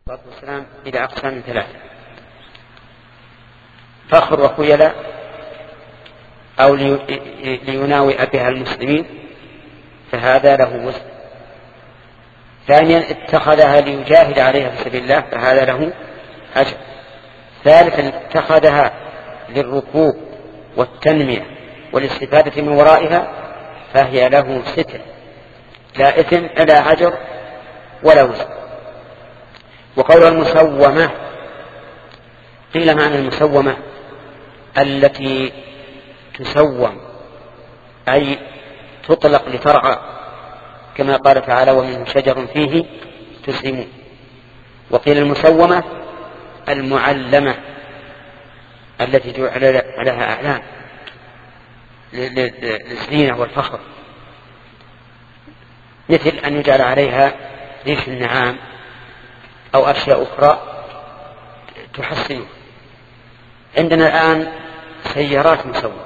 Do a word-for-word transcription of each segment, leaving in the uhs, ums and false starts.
الصلاة والسلام إلى أقسام ثلاثة: فخر وخيلاء أو ليناوئ بها المسلمين فهذا له وزن. ثانيا: اتخذها ليجاهد عليها في سبيل الله فهذا له أجر. ثالثا: اتخذها للركوب والتنمية والاستفادة من ورائها فهي له ستر، لا إثم لا أجر ولا وزن. وقول المسومة، قيل معنى المسومة التي تسوم أي تطلق لترعى، كما قال تعالى: ومنه شجر فيه تسيمون. وقيل المسومة المعلمة التي جعل لها أعلام للزينة والفخر، مثل أن يجعل عليها ريش النعام أو أشياء أخرى تحسن. عندنا الآن سيارات مسومة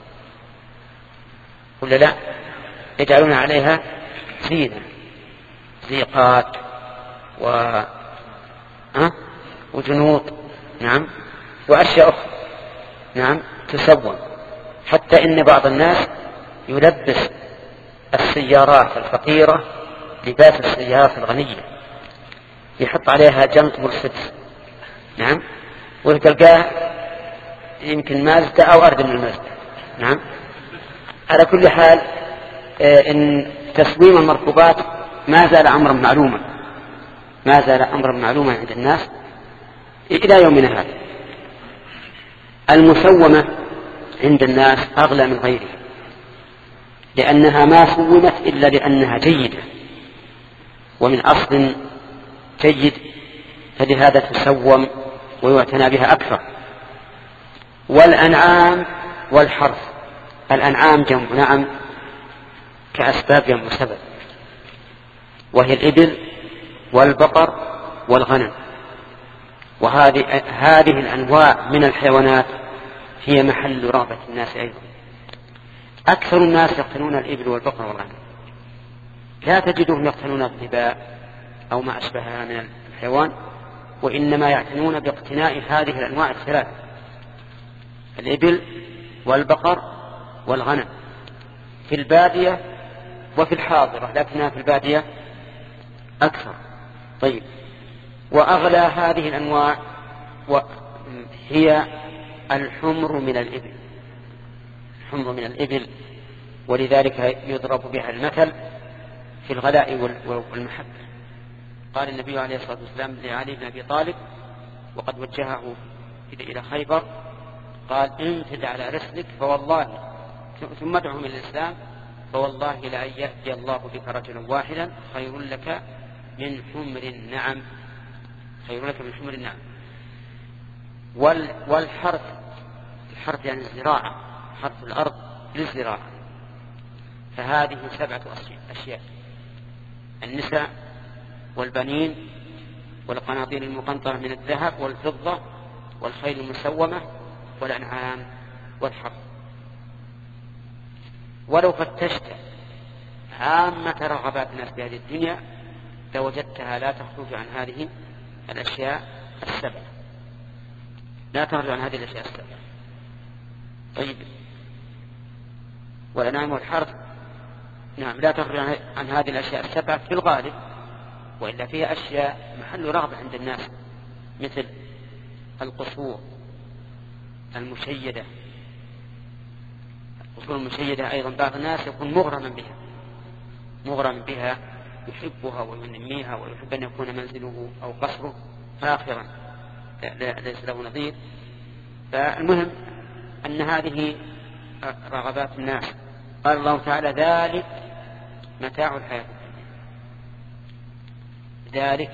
ولا لا؟ يجعلون عليها زينة، زيقات و... أه؟ وجنوط، نعم، وأشياء أخرى، نعم، تسوم. حتى إن بعض الناس يلبس السيارات الفقيرة لباس السيارات الغنية، يحط عليها جنط مرسيدس، نعم، وتلقاه يمكن مازدا أو أرض من المازدا، نعم. على كل حال، إن تسويم المركوبات ما زال أمرا معلوما، ما زال أمرا معلوما عند الناس إلى يومنا هذا. المسومة عند الناس أغلى من غيرها، لأنها ما سومت إلا لأنها جيدة ومن أصل جيد، فلهذا تسوم ويعتنى بها أكثر. والأنعام والحرث، الأنعام جمع نعم كأسباب جمع سبب، وهي الإبل والبقر والغنم. وهذه هذه الأنواع من الحيوانات هي محل رغبة الناس أيضا. أكثر الناس يقتنون الإبل والبقر والغنم، لا تجدهم يقتنون الظباء أو ما أشبهها من الحيوان، وإنما يعتنون باقتناء هذه الأنواع الثلاث: الإبل والبقر والغنم، في البادية وفي الحاضرة، لكنها في البادية أكثر. طيب، وأغلى هذه الأنواع هي الحمر من الإبل، الحمر من الإبل، ولذلك يضرب بها المثل في الغلاء والمحبة. قال النبي عليه الصلاة والسلام لعلي بن أبي طالب وقد وجهه إلى خيبر، قال: انفد على رسلك فوالله، ثم ادعهم إلى الإسلام، فوالله لأن يهدي الله بك رجلا واحدا خير لك من حمر النعم، خير لك من حمر النعم. والحرث، الحرث يعني الزراعة، حرث الأرض للزراعة، فهذه سبعة أشياء: النساء والبنين والقناطير المقنطرة من الذهب والفضة والخيل المسومة والأنعام والحرث. ولو فتشت عامة رغبات الناس بهذه الدنيا لوجدتها لا تخرج عن هذه الأشياء السبع، لا تخرج عن هذه الأشياء السبع. طيب، والأنعام والحرث نعم لا تخرج عن هذه الأشياء السبع في الغالب، وإلا فيها أشياء محل رغبة عند الناس، مثل القصور المشيدة. القصور المشيدة أيضا بعض الناس يكون مغرما بها، مغرما بها، يحبها وينميها ويحب أن يكون منزله أو قصره فاخرا ليس له نظير. فالمهم أن هذه رغبات الناس. قال الله تعالى: ذلك متاع الحياة الدنيا. ذلك،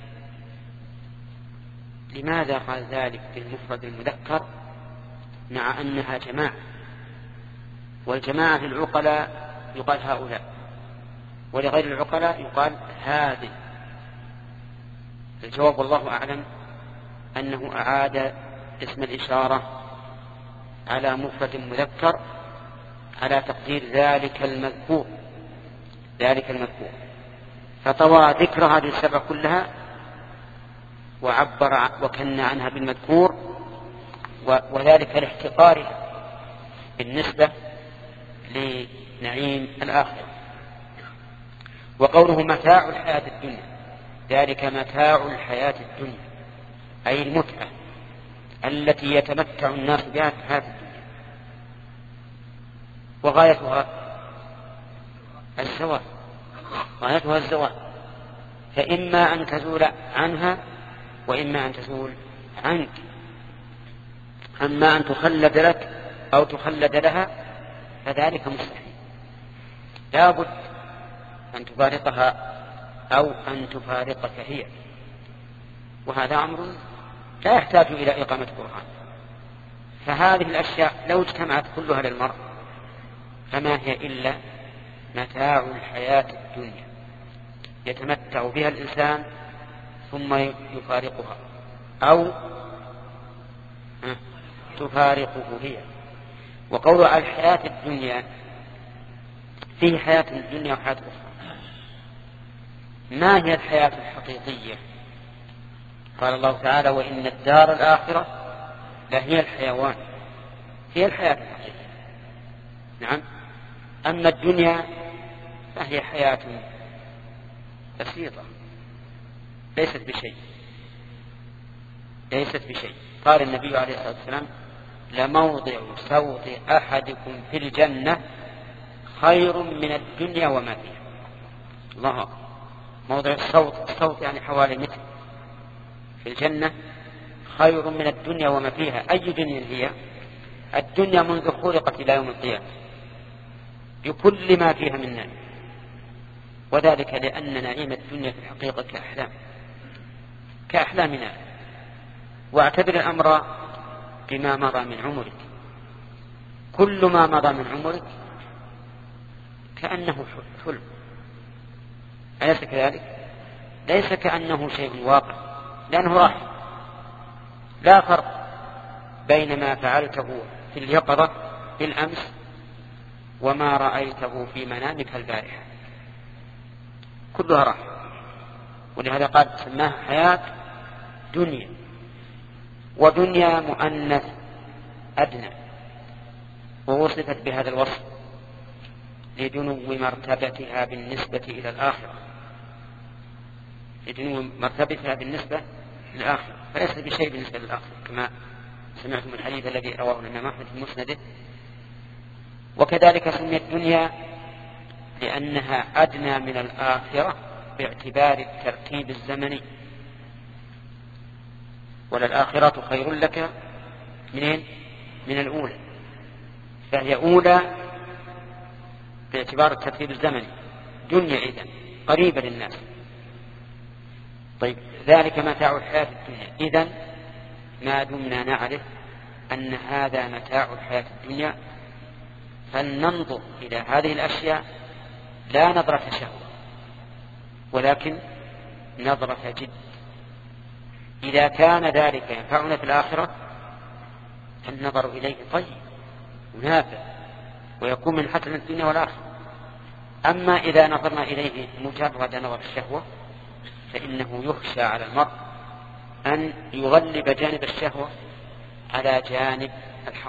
لماذا قال ذلك بالمفرد المذكر مع أنها جماعة؟ والجماعة للعقلاء يقال هؤلاء، ولغير العقلاء يقال هذه. الجواب والله أعلم أنه أعاد اسم الإشارة على مفرد مذكر على تقدير ذلك المذكور، ذلك المذكور، فطوى ذكر هذه السبع كلها وعبر وكن عنها بالمذكور، وذلك لاحتقارها بالنسبة لنعيم الآخرة. وقوله متاع الحياة الدنيا، ذلك متاع الحياة الدنيا أي المتعة التي يتمتع الناس بها في الحياة الدنيا، وغايتها الزوال، غايتها الزوال، فإما أن تزول عنها وإما أن تزول عنك. أما أن تخلد لك أو تخلد لها فذلك مستحيل، لا بد أن تفارقها أو أن تفارقك هي، وهذا أمر لا يحتاج إلى إقامة برهان. فهذه الأشياء لو اجتمعت كلها للمرء فما هي إلا متاع الحياة الدنيا يتمتع بها الإنسان ثم يفارقها أو تفارقه هي. وقول على الحياة الدنيا فيه حياة الدنيا وحياة أخرى. ما هي الحياة الحقيقية؟ قال الله تعالى وإن الدار الآخرة لهي الحيوان، هي الحياة الحقيقية. نعم. أما الدنيا فهي حياة بسيطة ليست بشيء ليست بشيء قال النبي عليه الصلاة والسلام لموضع صوت أحدكم في الجنة خير من الدنيا وما فيها. الله، موضع الصوت، الصوت يعني حوالي متر في الجنة خير من الدنيا وما فيها. أي دنيا هي؟ الدنيا منذ خلقت إلى يوم القيامة بكل ما فيها من نعيم، وذلك لأن نعيم الدنيا في الحقيقة كأحلام كأحلامنا. واعتبر الأمر بما مضى من عمرك، كل ما مضى من عمرك كأنه حلم، أليس كذلك؟ ليس كأنه شيء واقع، لأنه راح. لا فرق بين ما فعلته في اليقظة بالأمس وما رأيته في منامك البارحة، كلها راح. ولهذا قال سماها حياة دنيا، ودنيا مؤنث أدنى، ووصفت بهذا الوصف لدنو مرتبتها بالنسبة إلى الآخرة، لدنو مرتبتها بالنسبة للآخرة، فليس بشيء بالنسبة للآخرة كما سمعتم الحديث الذي رواه الإمام أحمد في مسنده. وكذلك سميت الدنيا لأنها أدنى من الآخرة باعتبار الترتيب الزمني، وللآخرة خير لك منين؟ من الأولى، فهي أولى باعتبار الترتيب الزمني، دنيا إذن قريبة للناس. طيب، ذلك متاع الحياة الدنيا. إذن ما دمنا نعرف أن هذا متاع الحياة الدنيا فلننظر إلى هذه الأشياء لا نظرة شهوة ولكن نظرة جد. إذا كان ذلك ينفعنا في الآخرة فالنظر إليه طيب ونافع ويكون من حسن الدنيا والآخرة. أما إذا نظرنا إليه مجرد نظر الشهوة فإنه يخشى على المرء أن يغلب جانب الشهوة على جانب الحق.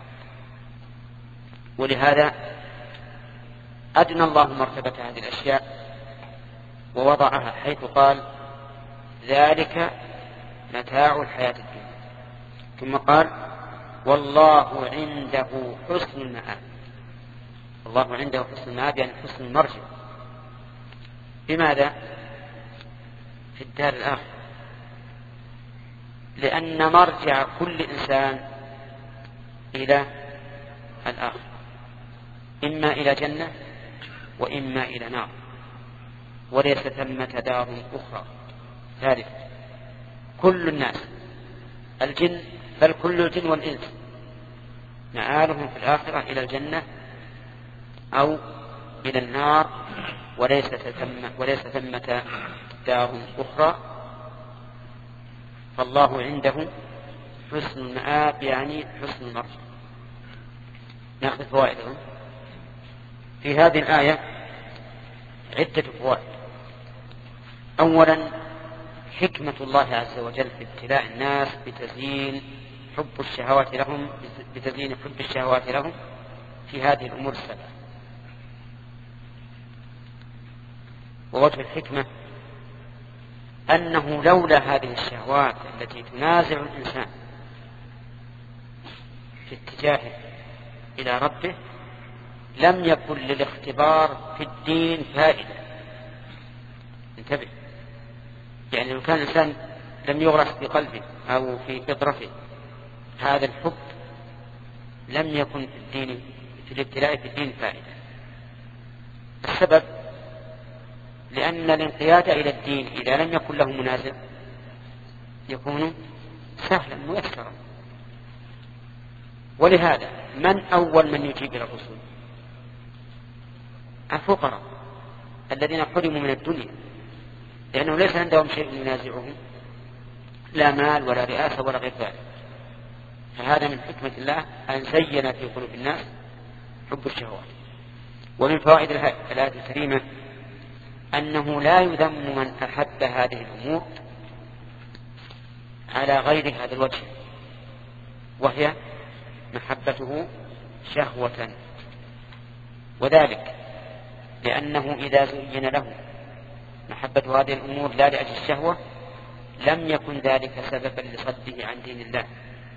ولهذا أدنى الله مرتبة هذه الأشياء ووضعها حيث قال ذلك متاع الحياة الدنيا، ثم قال والله عنده حسن المآب. الله عنده حسن المآب يعني حسن المرجع. بماذا؟ في الدار الآخرة، لأن مرجع كل إنسان إلى الآخرة، إما إلى جنة وإما إلى نار، وليس ثمة دار أخرى ثالثة. كل الناس الجن بل كل الجن والإنس مآلهم في الآخرة إلى الجنة أو إلى النار، وليس ثمة وليس ثمة دار أخرى. فالله عنده حسن المآب يعني حسن المرجع. نأخذ فوائدهم في هذه الآية عدة فوائد. أولا حكمة الله عز وجل في ابتلاء الناس بتزيين حب الشهوات لهم بتزيين حب الشهوات لهم في هذه الأمور السبعة. ووجه الحكمة أنه لولا هذه الشهوات التي تنازع الإنسان في اتجاهه إلى ربه لم يكن للاختبار في الدين فائدة. انتبه، يعني لو كان الإنسان لم يغرس في قلبه أو في فطرته هذا الحب لم يكن في الدين في الابتلاء في الدين فائدة. السبب لأن الانقياد إلى الدين إذا لم يكن له منازع يكون سهلا ميسرا. ولهذا من أول من يجيب إلى الرسل؟ الفقراء الذين حرموا من الدنيا، لأنه ليس عندهم شيء ينازعهم، لا مال ولا رئاسة ولا غير ذلك. فهذا من حكمة الله أن زين في قلوب الناس حب الشهوات. ومن فوائد الآية الكريمة أنه لا يذم من أحب هذه الأمور على غير هذا الوجه، وهي محبته شهوة، وذلك لأنه إذا زين له محبة هذه الأمور لا لأجل الشهوة لم يكن ذلك سببا لصده عن دين الله،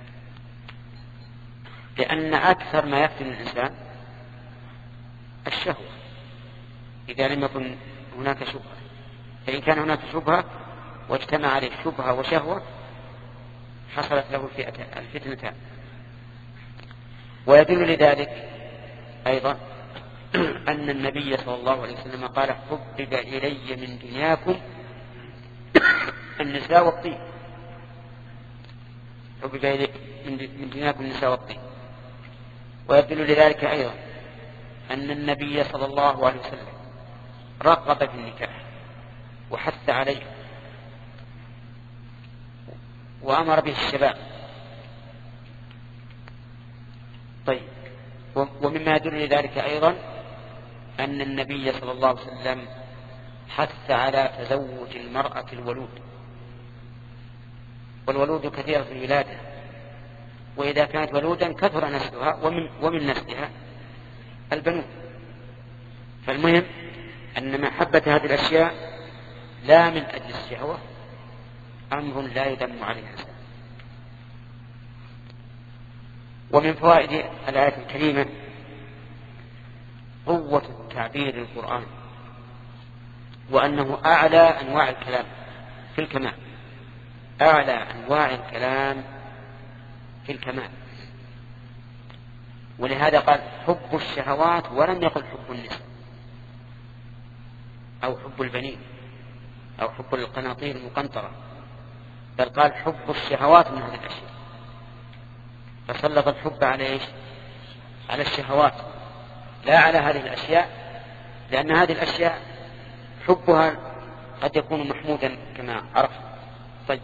لأن أكثر ما يفتن الإنسان الشهوة إذا لم يكن هناك شبهة. فإن كان هناك شبهة واجتمع عليه شبهة وشهوة حصلت له الفتنتان. ويدل لذلك أيضا أن النبي صلى الله عليه وسلم قال حبب إلي من دنياكم النساء والطيب. حبب إلي من دنياكم النساء والطيب. ويدل لذلك أيضا أن النبي صلى الله عليه وسلم رغب في النكاح وحث عليه وأمر به الشباب. طيب، ومما يدل لذلك أيضا أن النبي صلى الله عليه وسلم حث على تزوج المرأة الولود، والولود كثيرة في الولادة، وإذا كانت ولودا كثر نسلها ومن, ومن نسلها البنون. فالمهم أن محبة هذه الأشياء لا من أجل الشهوة أمر لا يذم عليه الإنسان. ومن فوائد الآية الكريمة قوة التعبير القرآن، وأنه أعلى أنواع الكلام في الكمال، أعلى أنواع الكلام في الكمال. ولهذا قال حب الشهوات ولم يقل حب النساء أو حب البنين أو حب القناطير المقنطرة، بل قال حب الشهوات من هذه الأشياء. فسلط الحب على إيش؟ على الشهوات لا على هذه الأشياء، لأن هذه الأشياء حبها قد يكون محمودا كما عرفت. طيب،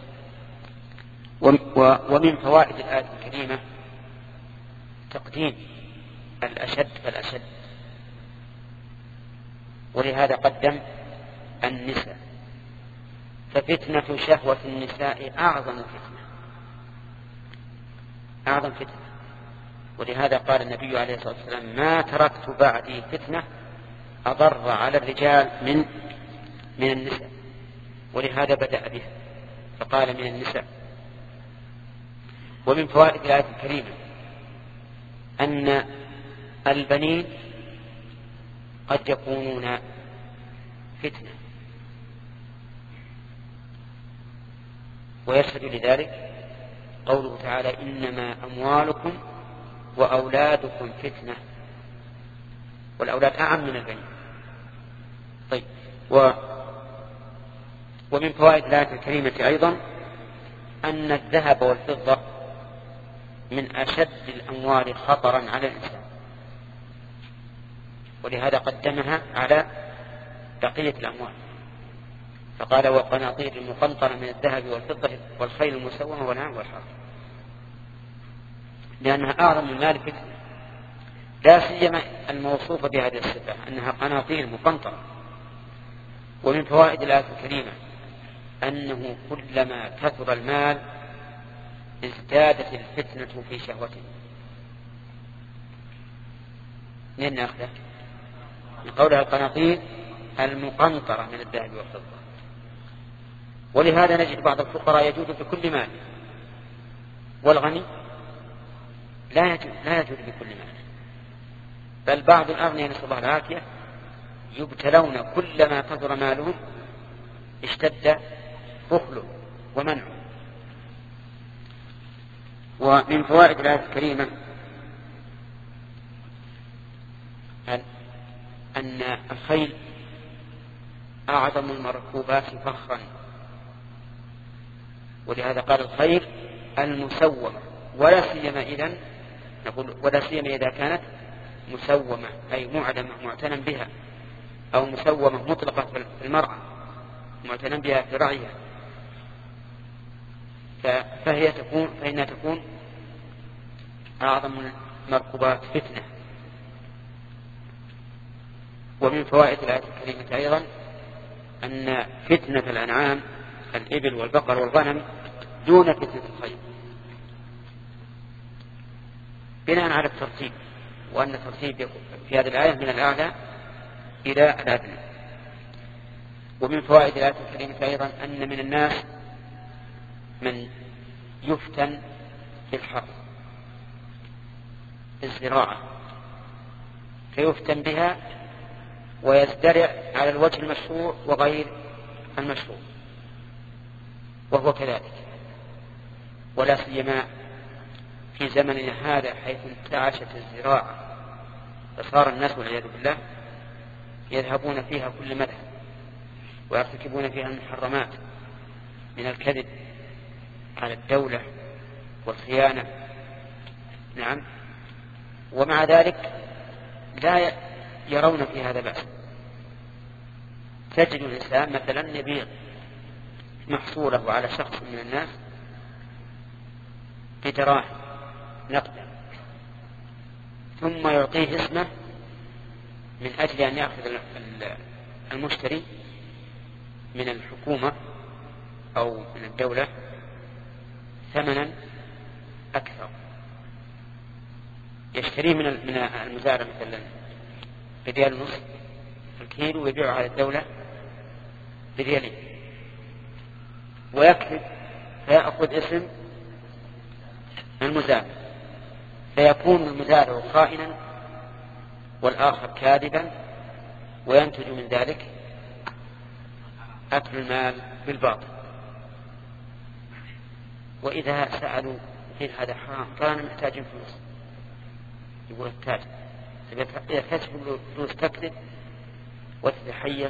ومن فوائد الآية الكريمة تقديم الأشد فالأشد، ولهذا قدم النساء. ففتنة شهوة النساء أعظم فتنة أعظم فتنة ولهذا قال النبي عليه الصلاة والسلام ما تركت بعدي فتنة أضر على الرجال من من النساء، ولهذا بدأ بها فقال من النساء. ومن فوائد الآية الكريمة أن البنين قد يكونون فتنة، ويشهد لذلك قوله تعالى إنما أموالكم وأولادكم فتنة، والأولاد أعم من البنين. طيب، و ومن فوائد الآية الكريمة أيضا أن الذهب والفضة من أشد الأموال خطرا على الإنسان، ولهذا قدمها على بقية الأموال فقال وقناطير المقنطرة من الذهب والفضة والخيل المسومة والأنعام والحرث، لأنها أعظم المال فتنة، لا سيما الموصوفة بهذه الصفة أنها قناطير مقنطرة. ومن فوائد الآية الكريمة أنه كلما كثر المال ازدادت الفتنة في شهوته. من ناخذه؟ من قولها القناطير المقنطرة من الذهب والفضة. ولهذا نجد بعض الفقراء يجود بكل مال، والغني لا يجود, لا يجود بكل مال. بل بعض الأغنياء نسأل الله العافية يبتلون كلما كثر مالهم اشتد بخله ومنعه. ومن فوائد الآية الكريمة أن الخيل أعظم المركوبات فخرا، ولهذا قال الخيل المسومة، ولا سيما إذا نقول ولا سيما إذا كانت مسومة أي معدمة معتنى بها، أو مسومة مطلقة في المرأة معتنى بها في رعيها، فهي تكون فإنها تكون أعظم المركوبات فتنة. ومن فوائد الآية الكريمة أيضا أن فتنة الأنعام الإبل والبقر والغنم دون فتنة الخيل، بناء على الترتيب، وأن الترتيب في هذه الآية من الأعلى إلى الأدنى. ومن فوائد الآية الكريمة أيضا أن من الناس من يفتن في الحرث الزراعة فيفتن بها ويزدرع على الوجه المشروع وغير المشروع، وهو كذلك، ولا سيما في زمننا هذا حيث انتعشت الزراعة فصار الناس والعياذ بالله يذهبون فيها كل مدى ويرتكبون فيها المحرمات من الكذب على الدولة والخيانة. نعم، ومع ذلك لا يرون في هذا بأس. تجد الإنسان مثلا يبيع محصوله على شخص من الناس بدراهم نقدا، ثم يعطيه اسمه من أجل أن يأخذ المشتري من الحكومة أو من الدولة ثمنا أكثر، يشتريه من من المزارع مثلا بريال ونصف الكيلو ويبيعه على الدولة بريالين، ويكتب فيأخذ اسم المزارع، فيكون المزارع خائنا والآخر كاذبا، وينتج من ذلك أكل المال بالباطل. وإذا سألوا في هذا حرام كانوا محتاجين فلوس، يقول التاجر إذا كسب فلوس تكذب وتتحيل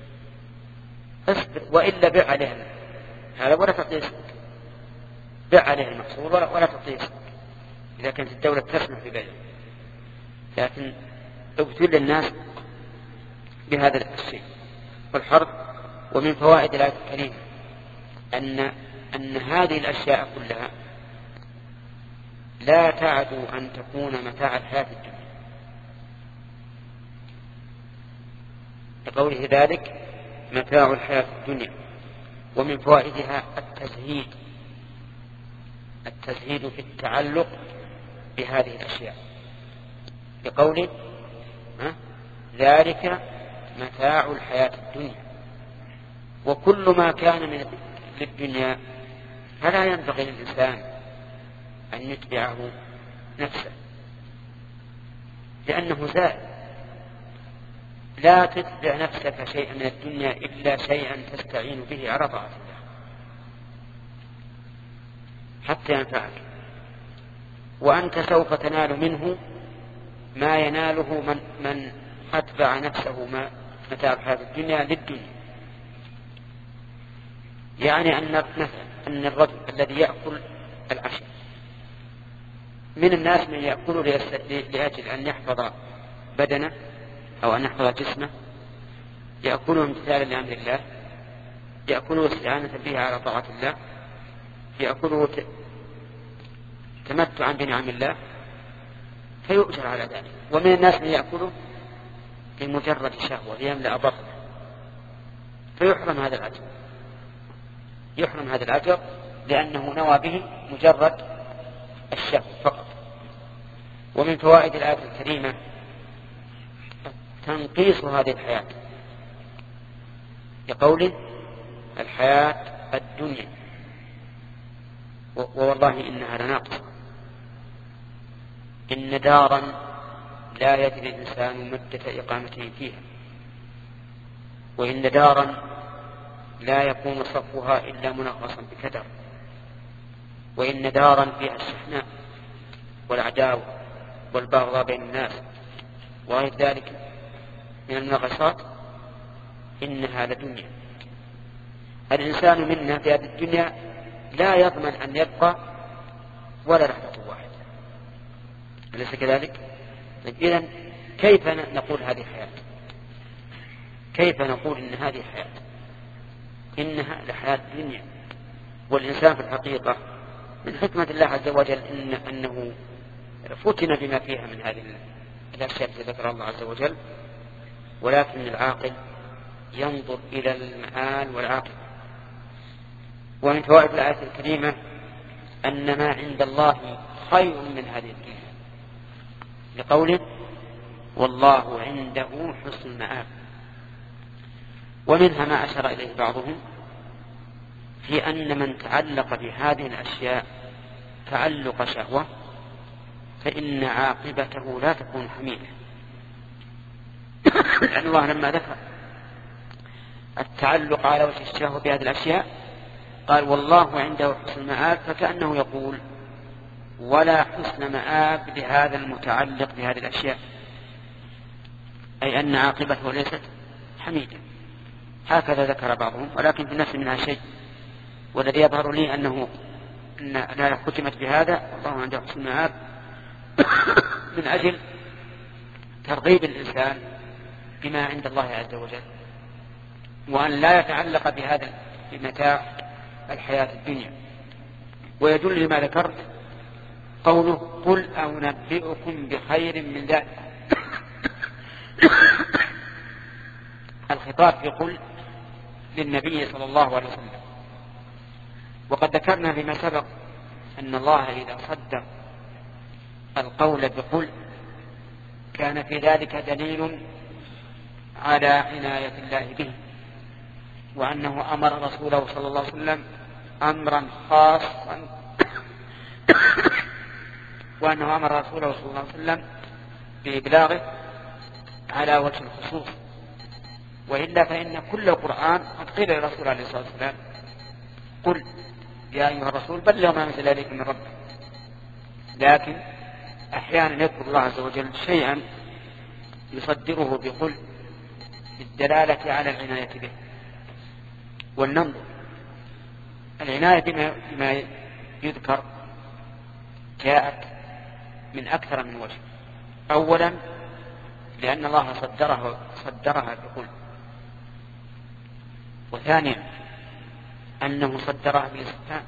اصبر، وإلا بيع عليها هذا ولا تعطيه اسمك، بيع عليه المحصول ولا تعطيه اسمك إذا كانت الدولة تسمح ببيعه. لكن ابتل الناس بهذا الشيء والحرب. ومن فوائد الآية الكريمة أن أن هذه الأشياء كلها لا تعدو أن تكون متاع الحياة الدنيا، لقوله ذلك متاع الحياة الدنيا. ومن فوائدها التزهيد التزهيد في التعلق بهذه الأشياء، لقوله ذلك متاع الحياة الدنيا. وكل ما كان من للدنيا فلا ينبغي للإنسان أن يتبعه نفسه، لأنه زائل. لا تتبع نفسك شيئا من الدنيا إلا شيئا تستعين به على طاعة الله حتى ينفعك، وأنت سوف تنال منه ما يناله من, من أتبع نفسه ما متاع الحياة الدنيا للدنيا. يعني أن مثلا أن الرجل الذي يأكل العشاء من الناس من يأكل لأجل أن يحفظ بدنه أو أن يحفظ جسمه، يأكله امتثالا لأمر الله، يأكله استعانة به على طاعة الله، يأكله تمتعا بنعم الله، فيؤجر على ذلك. ومن الناس من يأكله لمجرد شهوة ليملأ بطنه، فيحرم هذا الأجر. يحرم هذا الأجر لأنه نوى به مجرد الشهوة فقط. ومن فوائد الآية الكريمة تنقيص هذه الحياة، لقوله الحياة الدنيا ووالله إنها لناقصة. إن دارا لا يدري الإنسان مدة إقامته فيها، وإن دارا لا يكون صفها إلا منغصا بكدر، وإن دارا فيها الشحناء والعداوة والبغضاء بين الناس وغير ذلك من المنغصات، إنها لدنيا. الإنسان منا في هذه الدنيا لا يضمن أن يبقى ولا لحظة واحدة، أليس كذلك؟ إذن كيف نقول هذه حياة؟ كيف نقول إن هذه حياة؟ إنها لحياة الدنيا. والإنسان في الحقيقة من حكمة الله عز وجل إن أنه فتن بما فيها من هذه الأشياء التي ذكر الله عز وجل، ولكن العاقل ينظر إلى المآل والعاقبة. ومن فوائد الآية الكريمة أن ما عند الله خير من هذه الدنيا، لقوله والله عنده حسن المآب. ومنها ما أشار إليه بعضهم في أن من تعلق بهذه الأشياء تعلق شهوة فإن عاقبته لا تكون حميدة، لأن الله لما ذكر التعلق على وجه الشهوة بهذه الأشياء قال والله عنده حسن المآب، فكأنه يقول ولا حسن مآب لهذا المتعلق بهذه الأشياء، أي أن عاقبته ليست حميدة. هكذا ذكر بعضهم، ولكن في النفس منها شيء، والذي يظهر لي أنه أن لا ختمت بهذا والله عنده حسن المآب من أجل ترغيب الإنسان بما عند الله عز وجل، وأن لا يتعلق بهذا بمتاع الحياة الدنيا. ويدل لما ذكرت قوله قل أنبئكم بخير من ذلك. الخطاب في قل للنبي صلى الله عليه وسلم، وقد ذكرنا فيما سبق أن الله إذا صدق القول بقل كان في ذلك دليل على عناية الله به، وأنه أمر رسوله صلى الله عليه وسلم أمرا خاصا وأنه أمر رسوله صلى الله عليه وسلم بإبلاغه على وجه الخصوص. وإلا فإن كل القرآن قد قيل للرسول عليه الصلاة والسلام قل يا أيها الرسول بلغ ما أنزل إليك من ربك، لكن أحيانا يذكر الله عز وجل شيئا يصدره بقل بالدلالة على العناية به. والننظر العناية بما يذكر جاءت من أكثر من وجه. أولا لأن الله صدرها, صدرها بقل، وثانيا أنه صدرها بالاستفهام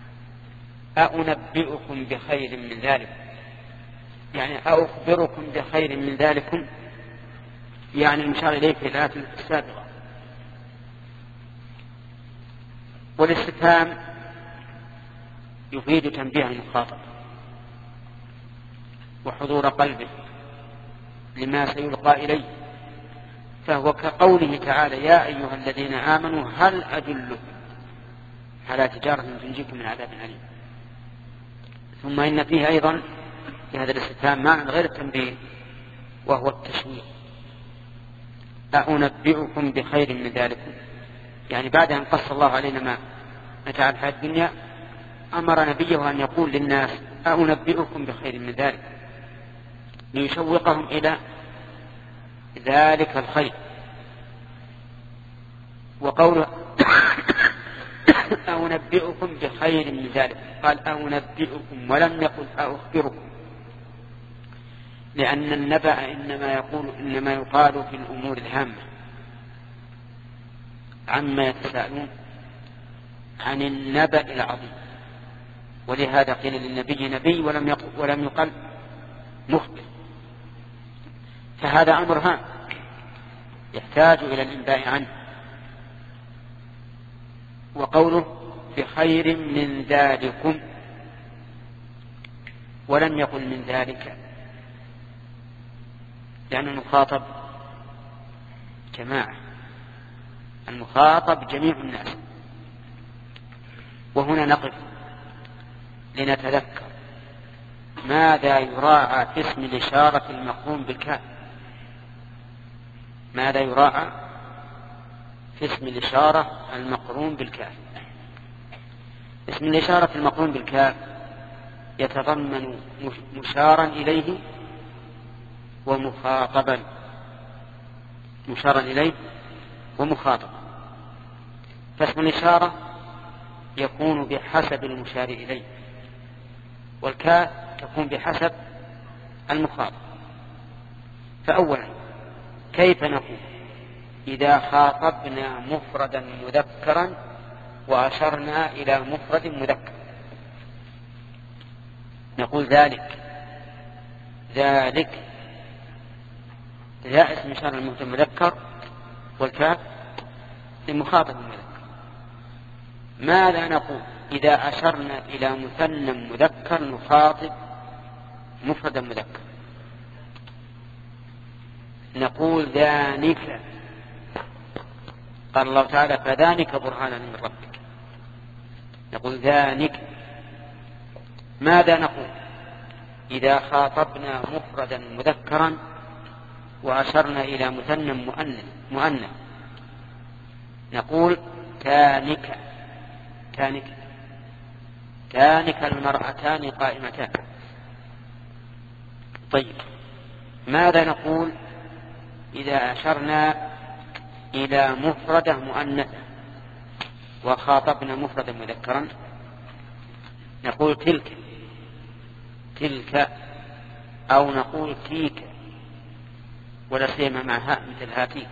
أأنبئكم بخير من ذلك، يعني أخبركم بخير من ذلك، يعني المشار إليه في الآيات السابقة. والاستفهام يفيد تنبيه المخاطب وحضور قلبه لما سيلقى إليه، فهو كقوله تعالى يا أيها الذين آمنوا هل أدلكم على تجارة تنجيكم من عذاب أليم. ثم إن فيه أيضا في هذا الاستفهام معنى غير التنبيه وهو التشويق. أنبئكم بخير من ذلك، يعني بعد أن قص الله علينا ما متاع الحياة الدنيا أمر نبيه أن يقول للناس أنبئكم بخير من ذلك، ليشوقهم إلى ذلك الخير. وقوله أنبئكم بخير من ذلك قال أنبئكم ولم يقل أخبركم، لأن النبأ إنما يقول إنما يقال في الأمور الهامة عما يتساءلون عن النبأ العظيم، ولهذا قيل للنبي نبي ولم يقل, ولم يقل مخبر. فهذا أمر هام يحتاج إلى الإنباء عنه. وقوله بخير من ذلكم، ولم يقل من ذلك، لأن المخاطب جماعة، المخاطب جميع الناس. وهنا نقف لنتذكر ماذا يراعى في اسم الإشارة المقرون بالكاف. ماذا يراعى في اسم الإشارة المقرون بالكاف؟ اسم الإشارة المقرون بالكاف يتضمن مشارا إليه ومخاطبا، مشارا إليه ومخاطبا. فاسم الإشارة يكون بحسب المشار إليه، والكاف تكون بحسب المخاطب. فأولا كيف نقول إذا خاطبنا مفردا مذكرا وأشرنا إلى مفرد مذكر؟ نقول ذلك ذلك ذا اسم إشارة المذكر والكاف لمخاطب مذكر. ماذا نقول إذا أشرنا إلى مثنى مذكر نخاطب مفردا مذكر؟ نقول ذلك، قال الله تعالى فذلك برهانا من ربك. نقول ذلك. ماذا نقول إذا خاطبنا مفردا مذكرا وأشرنا إلى مثنى مؤنث؟ نقول كانك كانك كانك المرأتان قائمتان. طيب ماذا نقول إذا أشرنا إلى مفردة مؤنثة وخاطبنا مفردا مذكرا؟ نقول تلك تلك أو نقول تيك، ولا سيما مع هاء مثل هاتيك.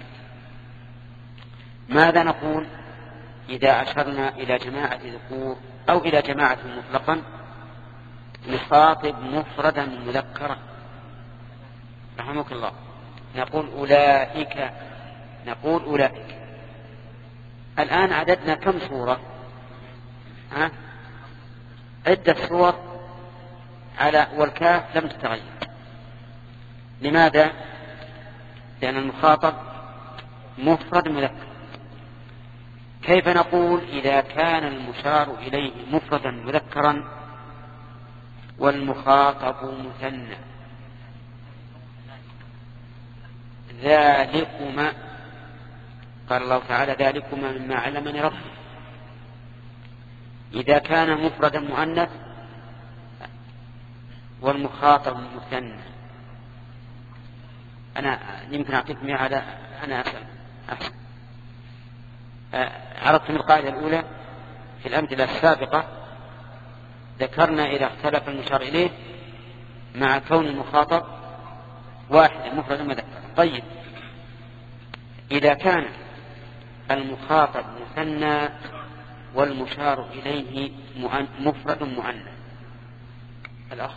ماذا نقول إذا أشرنا إلى جماعة ذكور أو إلى جماعة مطلقا نخاطب مفردا مذكرا؟ رحمك الله. نقول أولئك نقول أولئك. الآن عددنا كم صورة؟ ها؟ عدة صور على والكاف لم تتغير. لماذا؟ لأن المخاطب مفرد مذكر. كيف نقول إذا كان المشار إليه مفردا مذكرا والمخاطب مثنى؟ ذلكما، قال الله تعالى ذلكما مما علمني ربي. إذا كان مفردا مؤنث والمخاطب مثنى، أنا يمكن أعطيكم هذا أنا أسأل أحسن. عرفتم القاعدة الأولى في الأمثلة السابقة؟ ذكرنا إذا اختلف المشار إليه مع كون المخاطب واحد مفرد مذكر. طيب إذا كان المخاطب مثنى والمشار إليه مفرد مؤنث، الأخ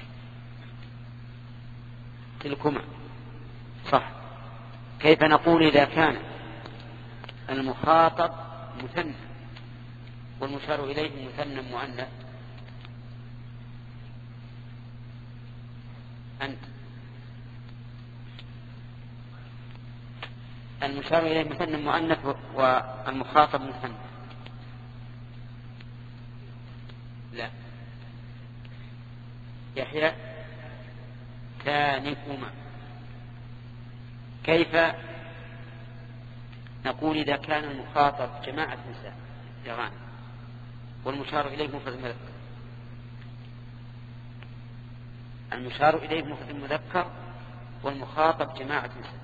تلكما صح. كيف نقول إذا كان المخاطب مثنى والمشار إليه مثنى مؤنث؟ أنت المشار إليه مثنى مؤنث والمخاطب مثنى. لا يحيى كانكما. كيف نقول إذا كان المخاطب جماعة نساء جيران والمشار إليه مفرد مذكر؟ المشار إليه مفرد مذكر والمخاطب جماعة نساء.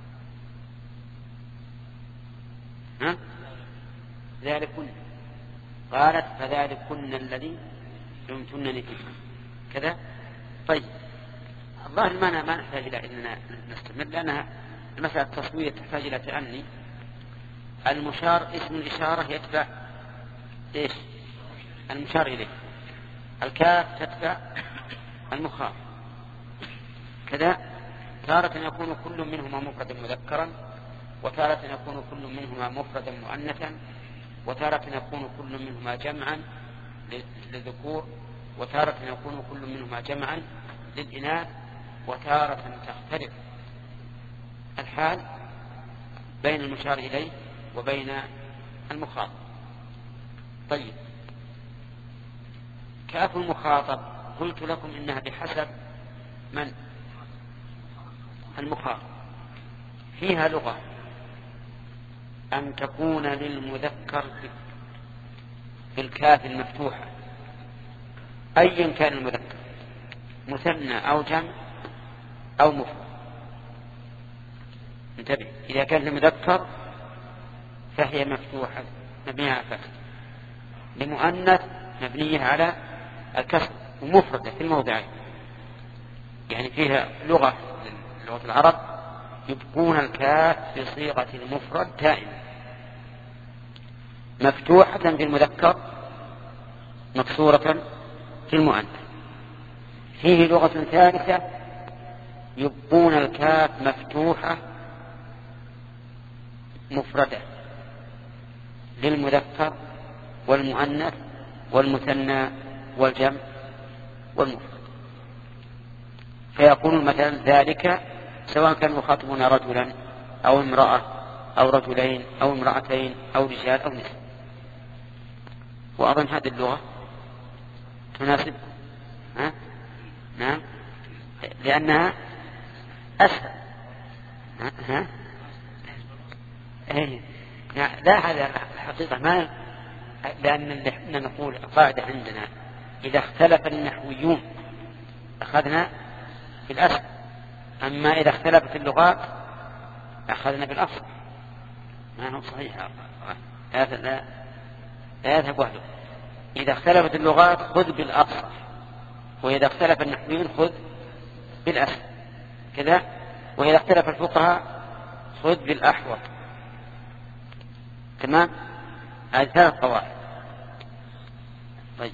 ها؟ ذلكن. قالت فذلكن الذي لمتنني فيه كذا. طيب الظاهر ما ما نحتاج إلى أننا نستمر، لأنها المسألة التصوير تحتاج إلى تأني. المشار اسم الإشارة يتبع إيش؟ المشار إليه. الكاف تتبع المخاطب كذا. تارة يكون كل منهما مفردا مذكرا، وتارة يكون كل منهما مفردا مؤنثا، وتارة يكون كل منهما جمعا للذكور، وتارة يكون كل منهما جمعا للإناث، وتارة تختلف الحال بين المشار إليه وبين المخاطب. طيب، كاف المخاطب قلت لكم إنها بحسب من؟ المخاطب. فيها لغة أن تكون للمذكر بالكاف المفتوحة أيا كان المذكر، مثنى أو جمع أو مفرد. انتبه، إذا كان المذكر فهي مفتوحة مبنية على الفتح، لمؤنث مبنية على الكسر، ومفردة في الموضعين. يعني فيها لغة لغة العرب يبقون الكاف في صيغة المفرد دائما، مفتوحة في المذكر مكسورة في المؤنث. فيه لغة ثالثة يبقون الكاف مفتوحة مفردة للمذكر والمؤنث والمثنى والجمع والمفرد. فيقول مثلا ذلك سواء كان مخاطبون رجلا أو امرأة أو رجلين أو امرأتين أو رجال أو نساء. وأظن هذه اللغة تناسب، ها؟ نعم، لأنها أسهل. ها؟ ها؟ إيه. لا، هذا الحقيقة ما، لأن نقول قاعدة عندنا إذا اختلف النحويون أخذنا بالأصل، أما إذا اختلفت اللغات أخذنا بالأصل. ما هو صحيح، هذا لا لا يذهب وحده. إذا اختلفت اللغات خذ بالأصل، وإذا اختلف النحويون خذ بالأصل كذا، وإذا اختلف الفقهاء خذ بالأحوط. تمام؟ هذه ثلاث قواعد. طيب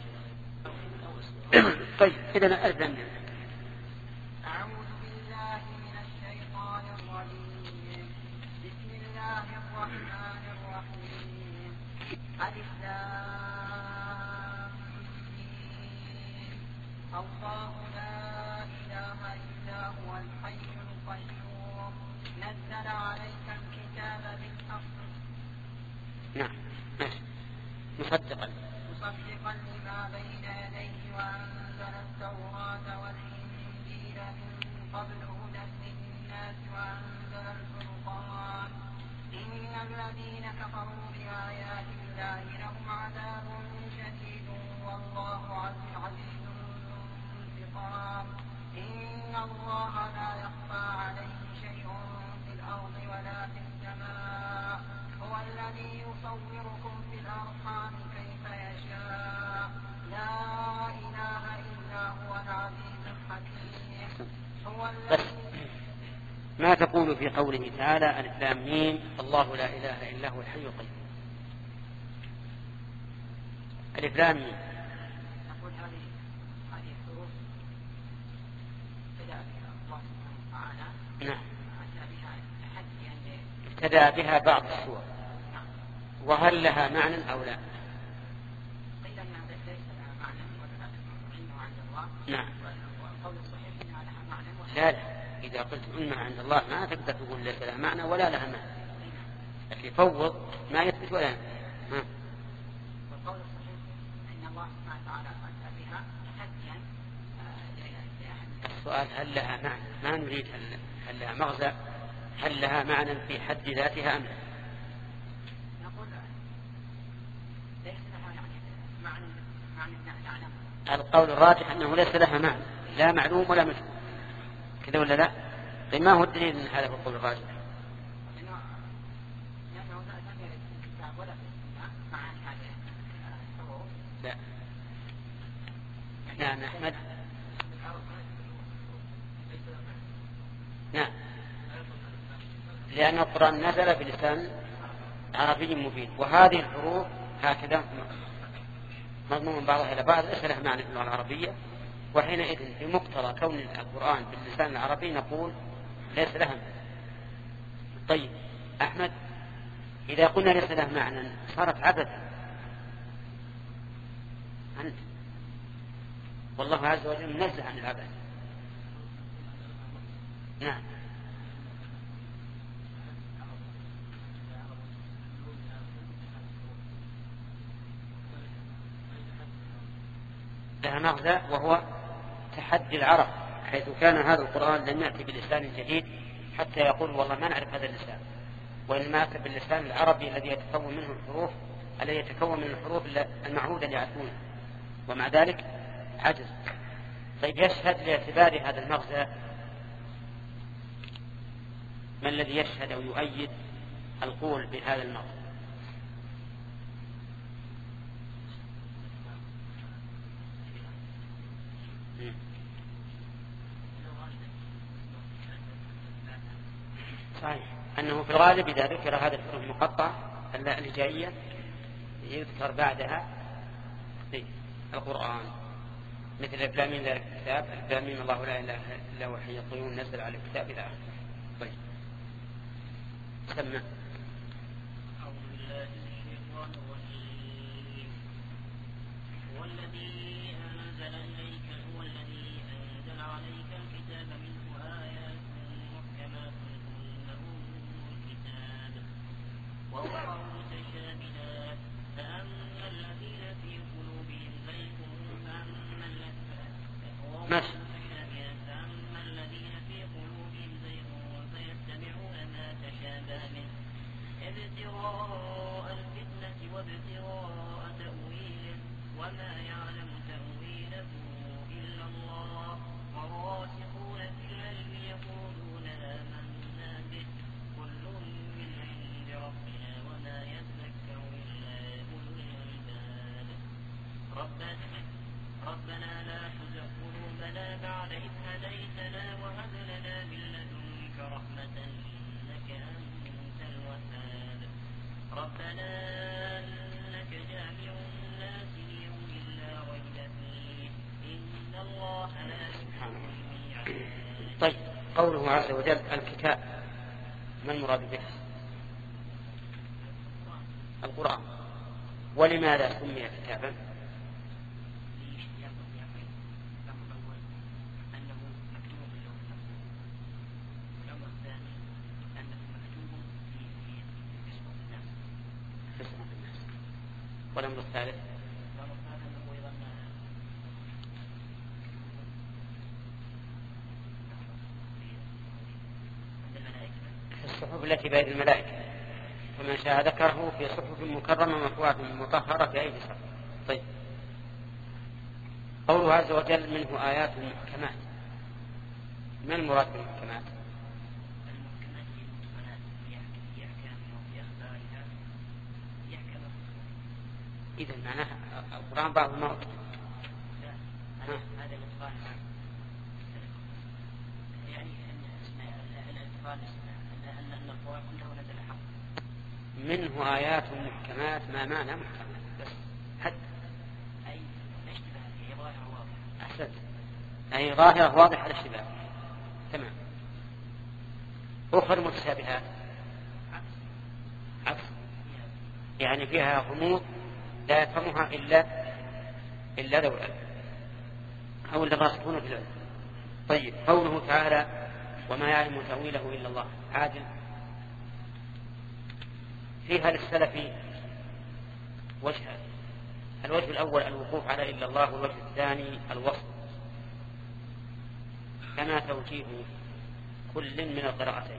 طيب إذن أذن. أعوذ بالله من الشيطان الرجيم. بسم الله الرحمن الرحيم. ألف لام ميم. الله لا إله إلا هو الحي القيوم نزل عليك الكتاب بالحق. نعم، مصدقا مصدقا لما بين يديه وأنزل التوراة والإنجيل من قبل هدى للناس وأنزل الفرقان. إن الذين كفروا بآيات الله لهم عذاب شديد والله عزيز ذو انتقام. إن الله لا يخفى عليه شيء في الأرض ولا في السماء. هو الذي يصوركم في الأرحام كيف يشاء. لا إله إلا هو العزيز الحكيم. هو الذي ما تقول في قوله تعالى ألف لام ميم الله لا إله إلا هو الحي القيوم؟ ألف لام ميم نقول هذه هذه الحروف ابتدأ بها الله سبحانه وتعالى. نعم، أتى بها تحديا ابتدأ بها بعض السور. وهل لها معنى أو لا؟ قيل أنها ليس لها معنى وعلمها عند الله. نعم. والقول الصحيح أنها لها معنى. لا لا، إذا قلت علمها عند الله ما تقدر تقول ليس لها معنى ولا لها معنى. اللي يفوض ما يثبت ولا ها. والقول الصحيح أن الله سبحانه وتعالى أتى بها تحديا لأحد. السؤال هل لها معنى، ما نريد هل, هل لها مغزى، هل لها معنى في حد ذاتها أم لا؟ نقول ليس لها يعني معنى معنى نعلم. القول الراجح أنه ليس لها معنى، لا معلوم ولا مفهوم، كذا ولا لا؟ طيب ما هو الدليل من هذا القول الراجح؟ لأنه لأنه لم يرد في الكتاب ولا في السنة معاني هذه الحروف. لا. نعم أحمد. نعم، لأن القرآن نزل بلسان عربي مبين، وهذه الحروف هكذا مضمون بعضها إلى بعض ليس لها معنى في اللغة العربية، وحينئذ بمقتضى كون القرآن باللسان العربي نقول ليس لها معنى. طيب أحمد. إذا قلنا ليس له معنى صارت عبثا. أنت والله عز وجل منزه عن العبث. نعم. لها مغزى وهو تحدي العرب، حيث كان هذا القرآن لم يأتي باللسان الجديد حتى يقول والله ما نعرف هذا اللسان، وإنما أتى باللسان العربي الذي يتكون منه الحروف الذي يتكون من الحروف المعهودة اللي يعرفونه، ومع ذلك عجز. طيب يشهد لاعتبار هذا المغزى ما الذي يشهد أو يؤيد القول بهذا المغزى؟ صحيح أنه في الغالب إذا ذكر هذا الحروف المقطع الهجائية يذكر بعدها في القرآن، مثل الإبلامين ذلك الكتاب، الإبلامين الله لا إله إلا هو الحي القيوم نزل على الكتاب إلى آخره. طيب سمع. أعوذ بالله من الشيطان الرجيم. هو الذي أنزل إليك هو الذي أنزل عليك الكتاب منه آيات محكمات هن أم الكتاب وأخر متشابهات فأما الذين في قلوبهم زيغ فأما فأما الذين في قلوبهم زيغ فيتبعون ما تشابه منه ابتغاء الفتنة وابتغاء تأويله وما يعلم تأويله إلا الله والراسخون في العلم يقولون آمنا به كل من عند ربنا وما يذكر إلا أولو الألباب ربنا ربنا لا تزغ قلوبنا بعد إذ هديتنا وهب لنا من لدنك رحمة إنك أنت الوهاب ربنا إنك جامع الناس ليوم لا ريب فيه إن الله لا يحب الميعاد. طيب قوله عز وجل الكتاب ما المراد به؟ القرآن. ولماذا سمي كتابا؟ والأمر الثالث في الصحف التي بين الملائكة، فمن شاء ذكره في صحف مكرمة مرفوعة مطهرة في أيدي سفر. طيب قوله عز وجل منه آيات محكمات، ما المراد بالمحكمات؟ إذا معناها القرآن بعض ما أكتب. لا هذا الإتقان يعني أن اسمه الإتقان أن أن القرآن كله نزل حق. منه آيات محكمات ما معنى محكمات بس حد أي اشتباه هي ظاهرة واضحة. أحسنت، أي ظاهرة واضحة الاشتباه. تمام. أخر متشابهات عكس يعني فيها غموض لا يفهمها إلا إلا ذو العلم أو اللي راسخون في العلم. طيب قوله تعالى وما يعلم تأويله إلا الله، عادل فيها للسلف وجهان، الوجه الأول الوقوف على إلا الله، والوجه الثاني الوصف، كما توجيه كل من القراءتين.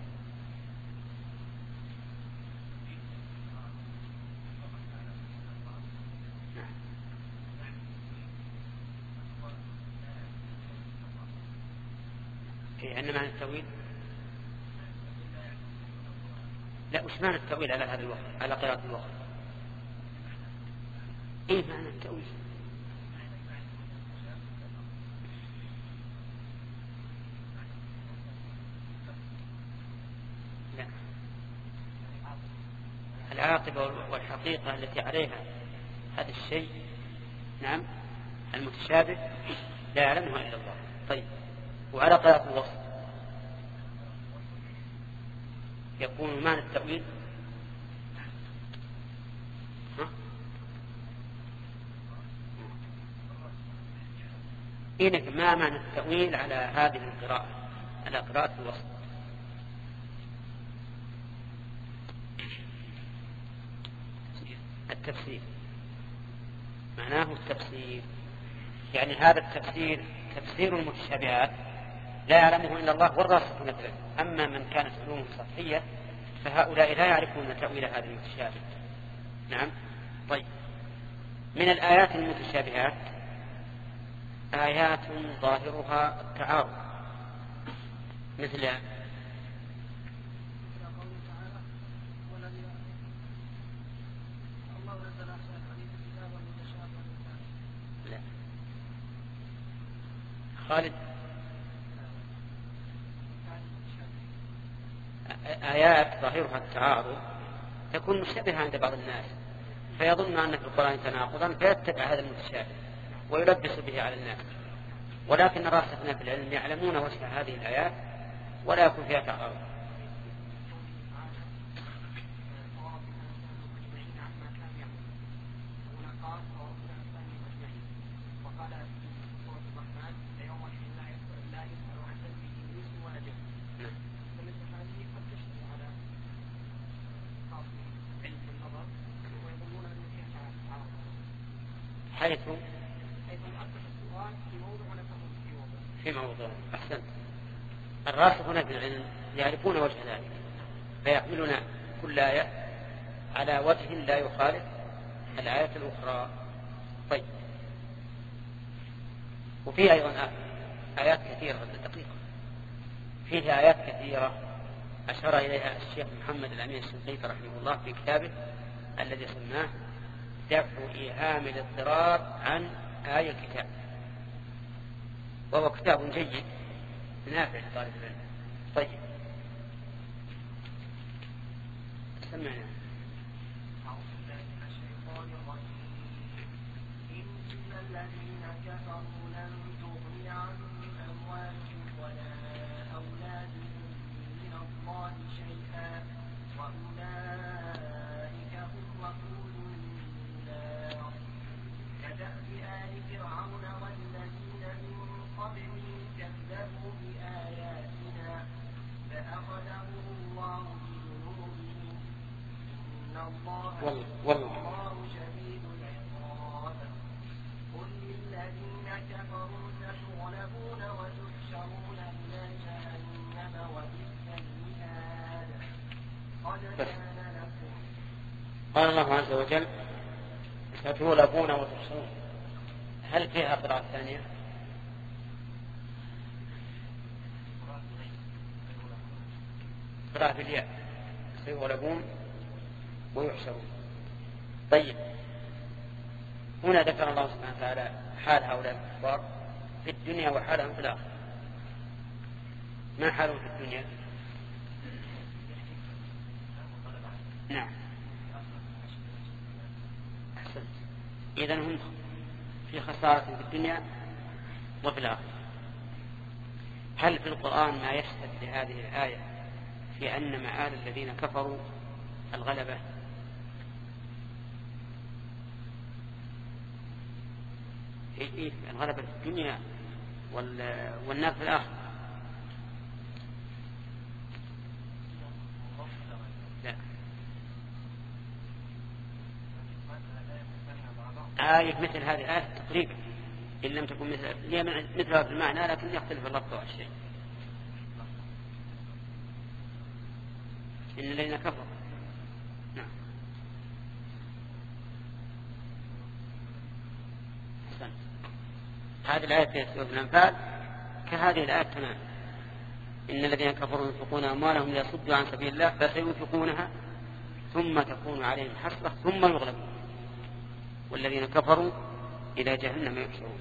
عندما معنى التأويل لا وش معنى التأويل على هذا الوقت على قراءة الوقت؟ ايه معنى التأويل؟ لا العاقبة والحقيقة التي عليها هذا الشيء نعم المتشابه لا يعلمها إلا الله. طيب وعلى قراءة الوصف يكون معنى التأويل إنك ما معنى التأويل على هذه القراءة، على قراءة الوسط؟ التفسير معناه التفسير، يعني هذا التفسير تفسير المتشابهات لا يعلمه إلا الله والراسخون في العلم. أما من كانت علومهم سطحية فهؤلاء لا يعرفون تأويل هذه المتشابه. نعم. طيب، من الآيات المتشابهات آيات ظاهرها التعارض، مثل لا. خالد، آيات ظاهرها التعارض تكون مشتبهة عند بعض الناس فيظن أن في القرآن تناقضا فيتبع هذا المتشابه ويلبس به على الناس، ولكن الراسخون في العلم يعلمون وجه هذه الآيات ولا يكون فيها تعارض. حيث في موضوع. أحسنت. الراسخون في العلم يعرفون وجه ذلك فيحملون كل آية على وجه لا يخالف الآية الأخرى. طيب، وفي أيضا آيات كثيرة دقيقة، فيه آيات كثيرة أشار إليها الشيخ محمد الأمين الشنقيطي رحمه الله في كتابه الذي سماه دفع إيهام الاضطرار عن آية الكتاب، وهو كتاب جيد نافع لطالب العلم. طيب، سمعنا. والله والله شديد العقاب. قل للذين كفروا ستغلبون وتحشرون إلى جهنم وبئس المهاد. قد كان لكم. قال الله عز وجل ستغلبون وتحشرون، هل فيها قراءة ثانية؟ قراءة الياء سيغلبون ويحشرون. طيب، هنا ذكر الله سبحانه وتعالى حال هؤلاء الكفار في الدنيا وحالهم في الآخرة. ما حالهم في الدنيا؟ نعم، أحسنت. إذن هم في خسارة في الدنيا وفي الآخرة. هل في القرآن ما يشهد لهذه الآية في أن مآل الذين كفروا الغلبة؟ إيه الغلبة في الدنيا والنار في الآخرة؟ لا. آية مثل هذه الآية تقريبا، إن لم تكن مثل مثلها في المعنى لكن يختلف اللفظ والشيء. إن الذين كفروا. نعم. أحسن. هذه الآية في سورة الأنفال كهذه الآية تمام. إن الذين كفروا ينفقون أموالهم ليصدوا عن سبيل الله فسينفقونها ثم تكون عليهم حسرة ثم يغلبون والذين كفروا إلى جهنم يحشرون.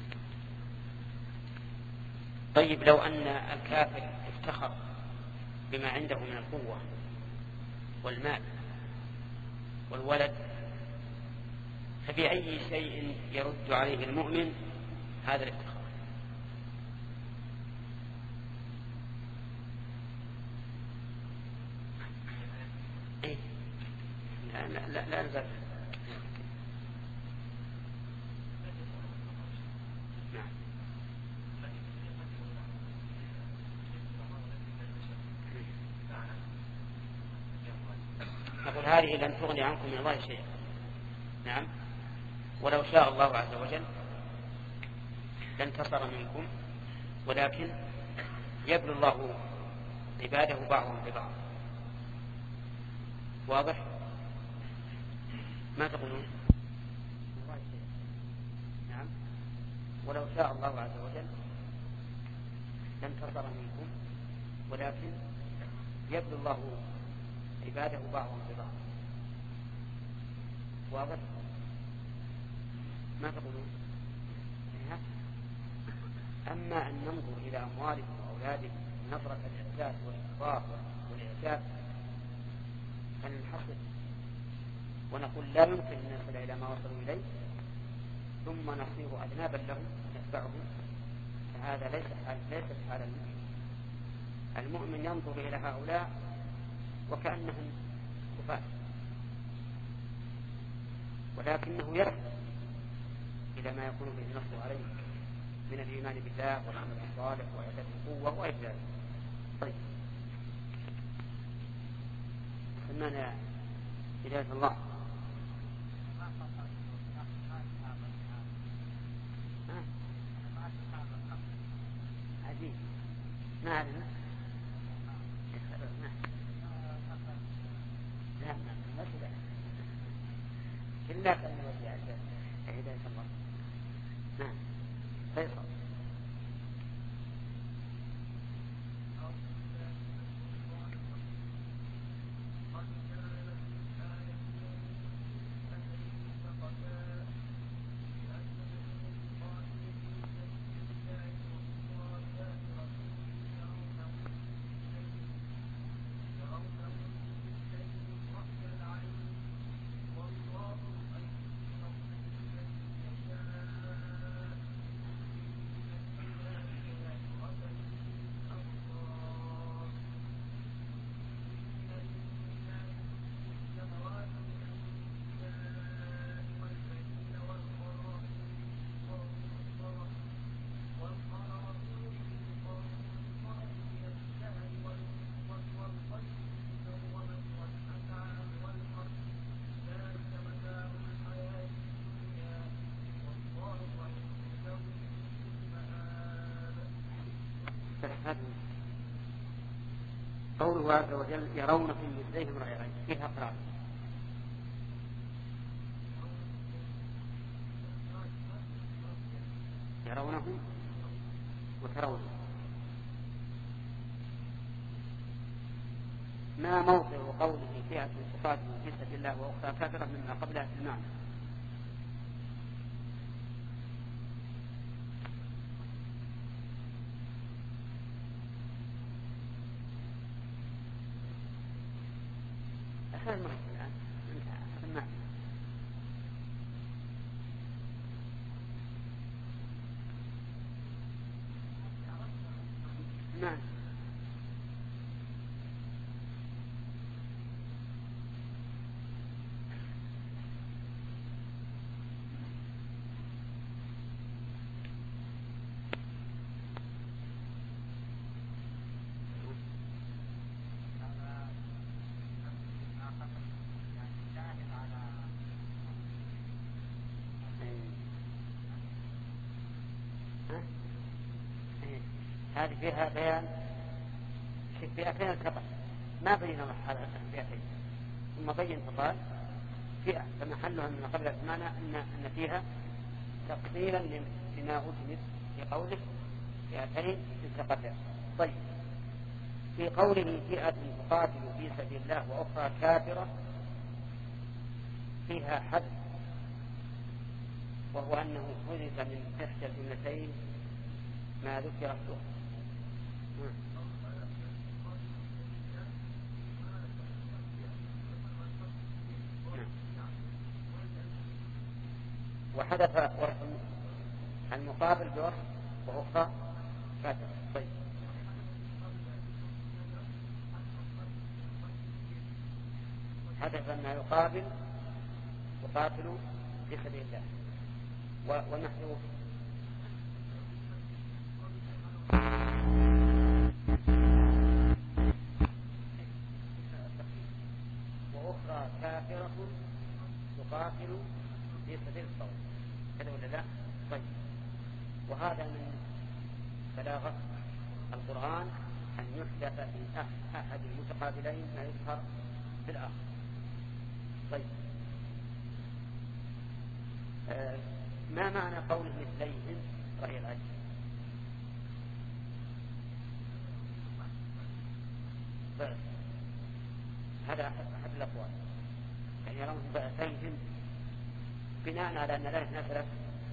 طيب، لو أن الكافر افتخر بما عنده من القوة والمال والولد فبأي شيء يرد عليه المؤمن هذا الافتخار؟ إيه؟ لا لا لا, لا نزل. نعم. هذه لن تغني عنكم من الله شيئا. نعم، ولو شاء الله عز وجل لانتصر منكم، ولكن يبلو الله عباده بعضهم ببعض. واضح؟ ما تقولون؟ نعم، ولو شاء الله عز وجل لانتصر منكم، ولكن يبلو الله عباده بعضهم ببعض. واضح؟ ما تقولون؟ أما أن ننظر إلى أموالكم وأولادكم نظرة الإحساس والإخبار والإعجاب فننحصر ونقول لا يمكن أن نصل إلى ما وصلوا إليه ثم نصير أذنابا لهم نتبعهم، فهذا ليس حال ليست حال المؤمن. المؤمن ينظر إلى هؤلاء وكأنهم كفار، ولكنه يرجع إلى ما يكون به النصر عليه من الإيمان بالله والعمل الصالح وإعداد القوة وغير ذلك. طيب، سمعنا هداية الله. عجيب، ما أعلم. لا لا ما تبع كلا كأنه وجه هداية الله. نعم، فيصل. قوله عز وجل يرونكم مثليهم رأي العين فيها قراءة. يرونهم وترون. ما موضع قوله فئة تقاتل في سبيل الله وأخرى كافرة مما قبلها في المعنى؟ أخذ المعنى الآن انتهى المعنى. نعم. هذه فيها بيان فئتين التقى ما بين هذا الفئتين ثم بين فقال فئة فمحلها من قبل بمعنى أن أن فيها تقديرا لما أجمل في قوله فئتين التقتا. طيب، في قوله فئة تقاتل في سبيل الله وأخرى كافرة فيها حد، وهو أنه حدث من إحدى الجملتين ما ذكر السؤال. وحدث ورث المقابل بوصف وأخرى كافرة. طيب، حدث ما يقابل يقاتل في سبيل الله والمحذوف وأخرى كافرة لا؟ طيب، وهذا من بلاغة القرآن أن يحدث في أحد المتقابلين ما يظهر في الآخر. طيب، آه ما معنى قوله مثليهم رأي العجل؟ ضعف، هذا أحد الأقوال، يعني يرون ضعفيهم بناء على أن الآية نزلت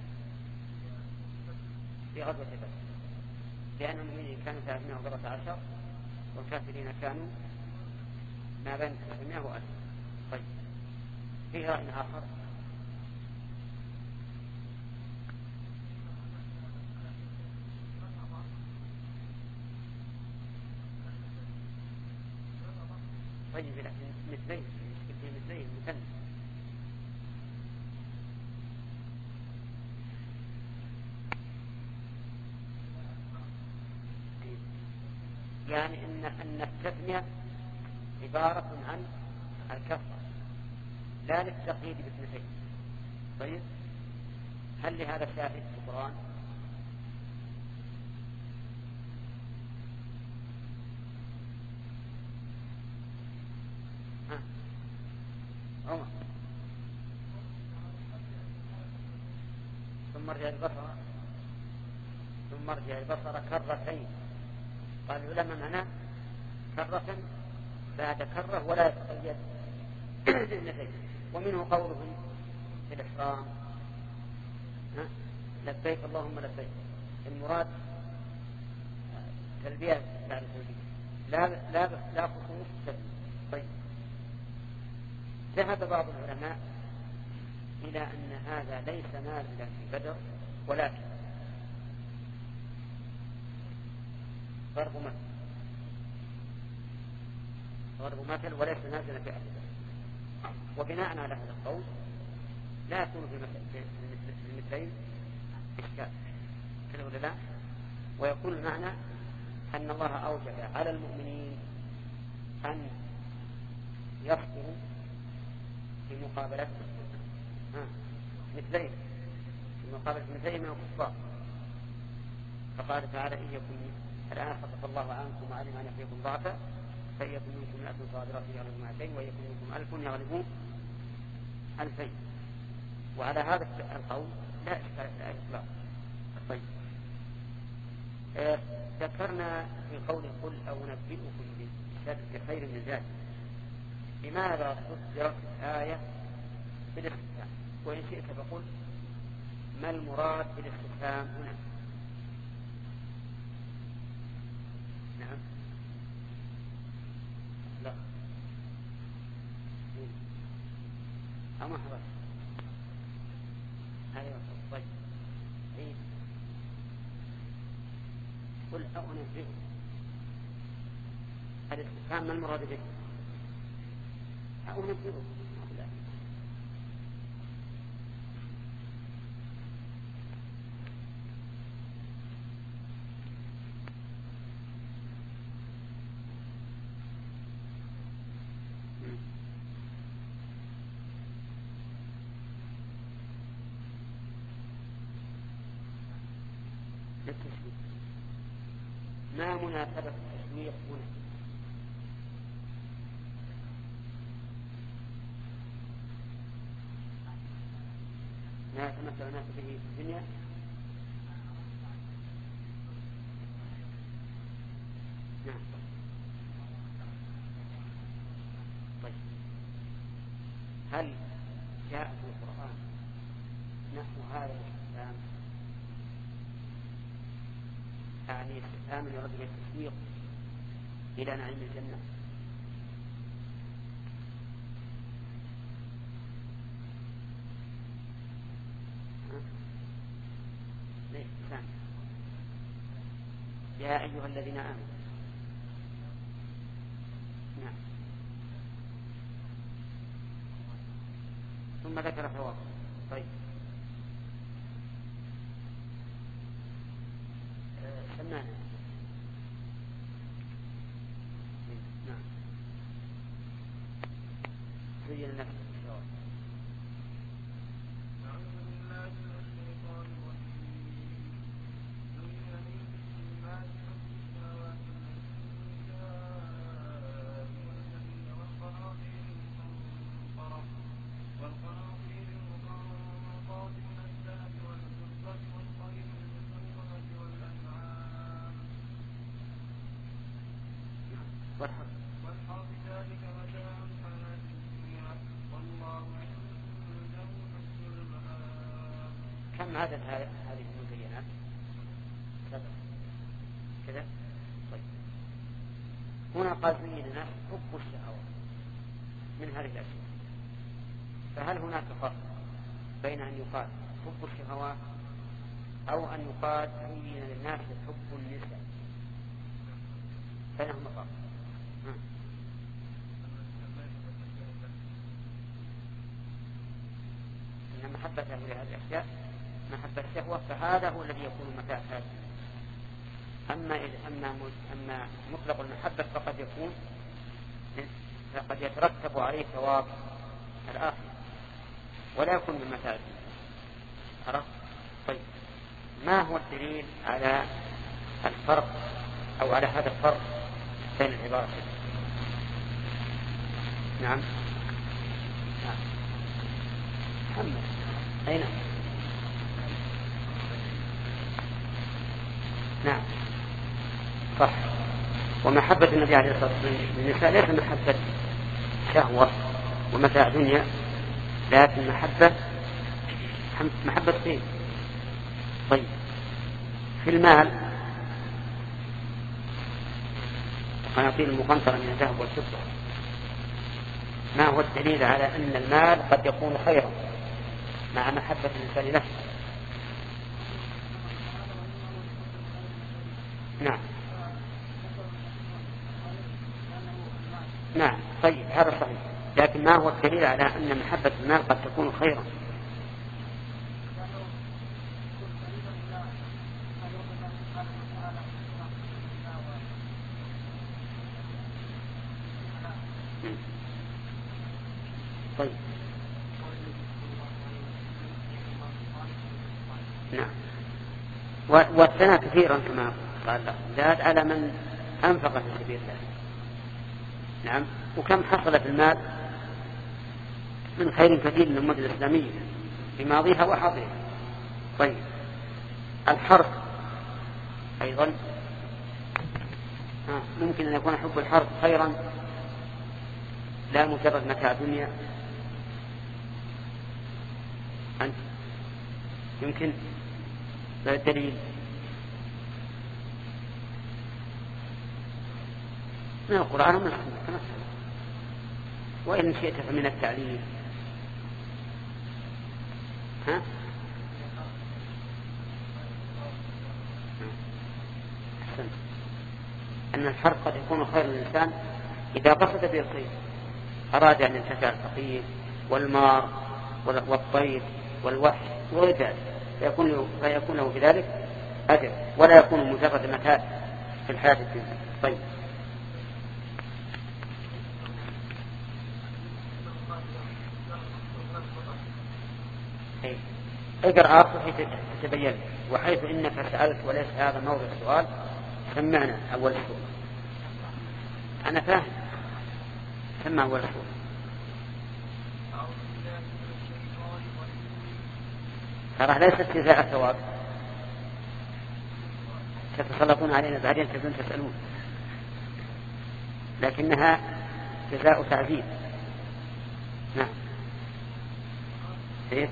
في غزوة بدر، لأن المؤمنين كانوا ثلاثمائة وثلاثة عشر والكافرين كانوا ما بين ثلاثمائة وألف. طيب، في رأي آخر طيب، لكن مثلين في مثلين مثنى، يعني إن أن التثنية عبارة عن الكثرة لا للتقييد باثنتين. طيب، هل لهذا شاهد في القرآن؟ ها عمر ثم ارجع البصر ثم ارجع البصر كرتين، قال العلماء معناه كرة بعد كرة ولا يتقيد باثنتين. ومنه قوله في الإحرام لبيك اللهم لبيك، المراد تلبية بعد تلبية، لا لا لا خصوص تلبية. طيب، ذهب بعض العلماء إلى أن هذا ليس نازلا في بدر ولكن ضرب مثل ضرب مثل وليس نازلا في أهل بدر. وبناء على هذا القول لا يكون في المثلين إشكال كذا ولا لا؟ ويكون المعنى أن الله أوجب على المؤمنين أن يصبروا في مقابلة مثلين في مقابلة مثلين من الكفار. فقال تعالى إن يكن الآن خفف الله عنكم وعلم أن فيكم ضعفا فإن يكن منكم مئة صابرة يغلبوا مئتين وإن يكن منكم ألف يغلبوا ألفين. وعلى هذا القول لا إشكال لا إطلاق. طيب، آه ذكرنا في قول قل أو نبئكم بخير من ذلك، لماذا صدرت الآية بالاختتام؟ وإن شئت فقل ما المراد بالاختتام هنا؟ نعم لا أما حضر أيوة. طيب، إيه قل أنبئكم، الاستفهام ما المراد به؟ أنبئكم للتشويق. ما مناسبة التشويق هنا؟ ما يتمثل الناس به في الدنيا نعم. طيب، هل جاء في القرآن نحو هذا الاستفهام؟ يعني استفهام يرد به التشويق إلى نعيم الجنة؟ ليش ثاني؟ يا أيها الذين آمنوا. نعم، ثم ذكر فواصل. طيب، سمعنا. نعم، زين نفسك الجواب. أعوذ بالله من الشيطان كم عدد هذه المبينات؟ سبع كذا. طيب هنا قال زين لنا حب الشهوات من هذه الأشياء، فهل هناك فرق بين أن يقال حب الشهوات أو أن يقال زين للناس حب النساء؟ بينهما فرق. إن محبة هذه الأشياء محبة الشهوة، فهذا هو الذي يكون متاع هذا. أما أما أما مطلق المحبة فقد يكون فقد يترتب عليه ثواب الآخر ولا يكون من متاع الدنيا. طيب ما هو الدليل على الفرق أو على هذا الفرق بين العبارتين؟ نعم نعم محمد أين؟ نعم صح. ومحبة النبي عليه الصلاة والسلام للنساء ليس محبة شهوة ومتاع دنيا، لكن محبة محبة دين. طيب في المال قناطير المقنطرة من الذهب والفضة، ما هو الدليل على أن المال قد يكون خيرا مع محبة الإنسان نفسه؟ نعم نعم طيب هذا صحيح، لكن ما هو الدليل على أن محبة المال قد تكون خيرا؟ طيب نعم والثناء كثيرا كما قال الله زاد على من أنفق في سبيل الله. نعم وكم حصل في المال من خير كثير من الأمة الإسلامية في ماضيها وحاضرها. طيب الحرث أيضا آه. ممكن أن يكون حب الحرث خيرا لا مجرد متاع دنيا. أنت يمكن لا الدليل من القرآن ومن السنة، وإن شئت فمن التعليم. ها أحسن. أن الحرث قد يكون خير للإنسان إذا قصد به الخير، أراد أن ينتفع الفقير والمار والطير والوحش وغير ذلك، فيكون, فيكون له بذلك أجر ولا يكون مجرد متاع في الحياة الدنيا. طيب اقرأ آخر تتبين، وحيث إنك سألت وليس هذا موضع السؤال سمعنا أول سؤال. أنا فاهم، سمع أول سؤال. ترى ليس استجزاء الثواب، تتسلطون علينا بعدين تبدون تسألون، لكنها جزاء تعذيب. نعم إيه؟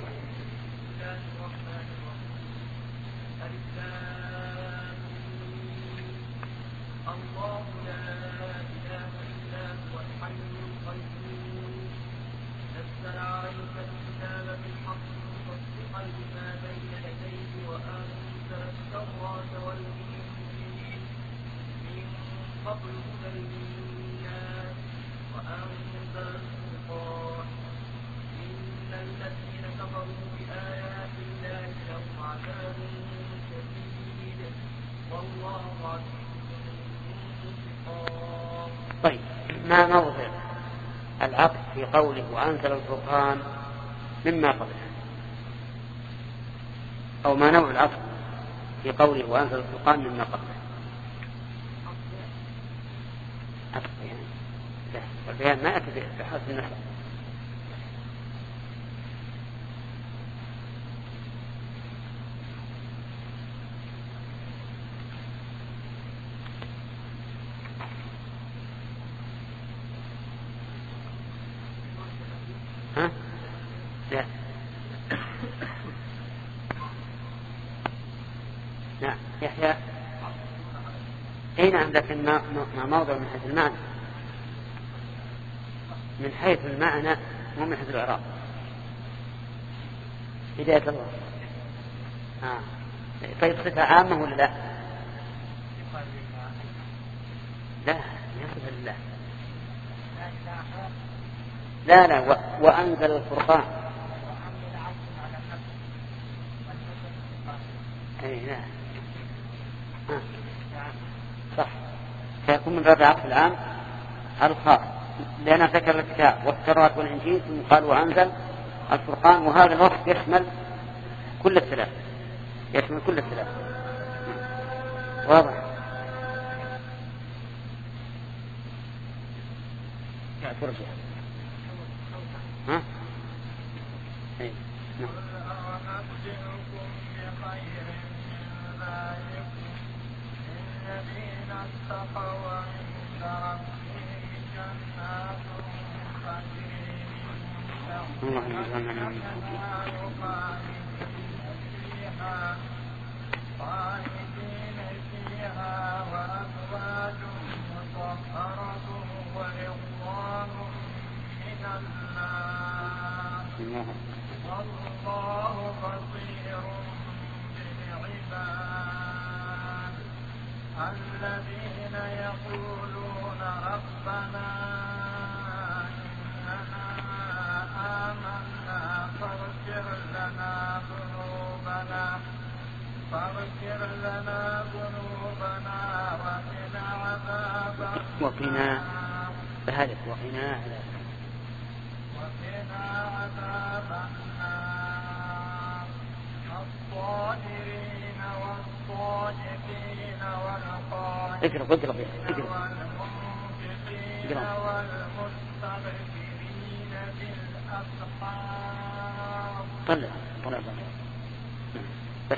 الله لا إله إلا هو الحي القيوم نزل عليك الكتاب بالحق مصدقا لما بين يديه وأنزل التوراة والإنجيل من قبل هدى للناس وأنزل الفرقان إن الذين كفروا بآيات الله لهم عذاب شديد والله عزيز. طيب ما موضع العقد في قوله وأنزل الفرقان مما قبله، أو ما نوع العقد في قوله وأنزل الفرقان مما قبله؟ عقد يعني لا، والبيان ما أتى بحسب النحو. ها؟ لا نعم يحيى. اي نعم، لكن ما ما موضع من حيث المعنى، من حيث المعنى مو من حيث الإعراب. هداية الله. آه. طيب صفة عامة ولا لا؟ لا يصف لله. لا لا و... وأنزل الفرقان. أي لا. آه. صح، فيكون من باب عطف العام على الخاص، لأن ذكر الكتاب والتوراة والإنجيل ثم قال وأنزل الفرقان، وهذا الوصف يشمل كل الثلاث، يشمل كل الثلاث. واضح؟ يا ترجع. ها؟ إيه. نعم. اللهم اجعلنا من المتقين. خالدين فيها وأزواج مطهرة ورضوان من الله والله بصير بالعباد. الذين يقولون ربنا إننا آمنا فاغفر لنا ذنوبنا فاغفر لنا ذنوبنا وقنا عذاب وقنا بهدف وقنا عذاب وقنا عذاب النار. الصابرين والصادقين والقانتين والمنفقين والمستغفرين بالأسحار. طلع طلع بس.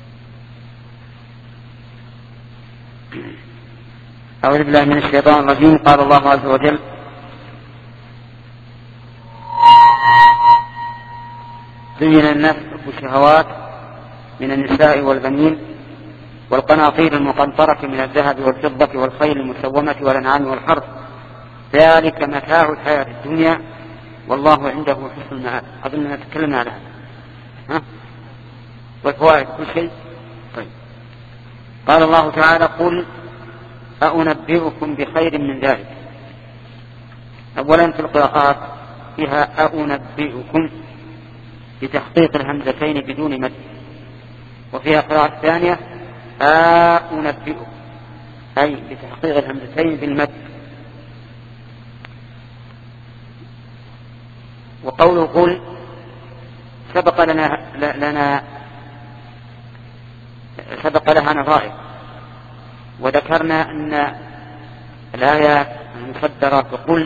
أعوذ بالله من الشيطان الرجيم. قال الله عز وجل: زين الناس حب الشهوات من النساء والبنين والقناطير المقنطرة من الذهب والفضة والخيل المسومة والأنعام والحرث، ذلك متاع الحياة الدنيا والله عنده حسن المآب. أظن تكلمنا على هذا، ها؟ والفوائد كل شيء. طيب. قال الله تعالى: قل أأنبئكم بخير من ذلك. أولا في القراءات فيها أأنبئكم بتحقيق الهمزتين بدون مد، وفيها قراءة ثانية أأنبئكم أي بتحقيق الهمزتين بالمد. وقوله قل سبق لنا, لنا سبق لها نظائر، وذكرنا أن الآيات المصدرة بقل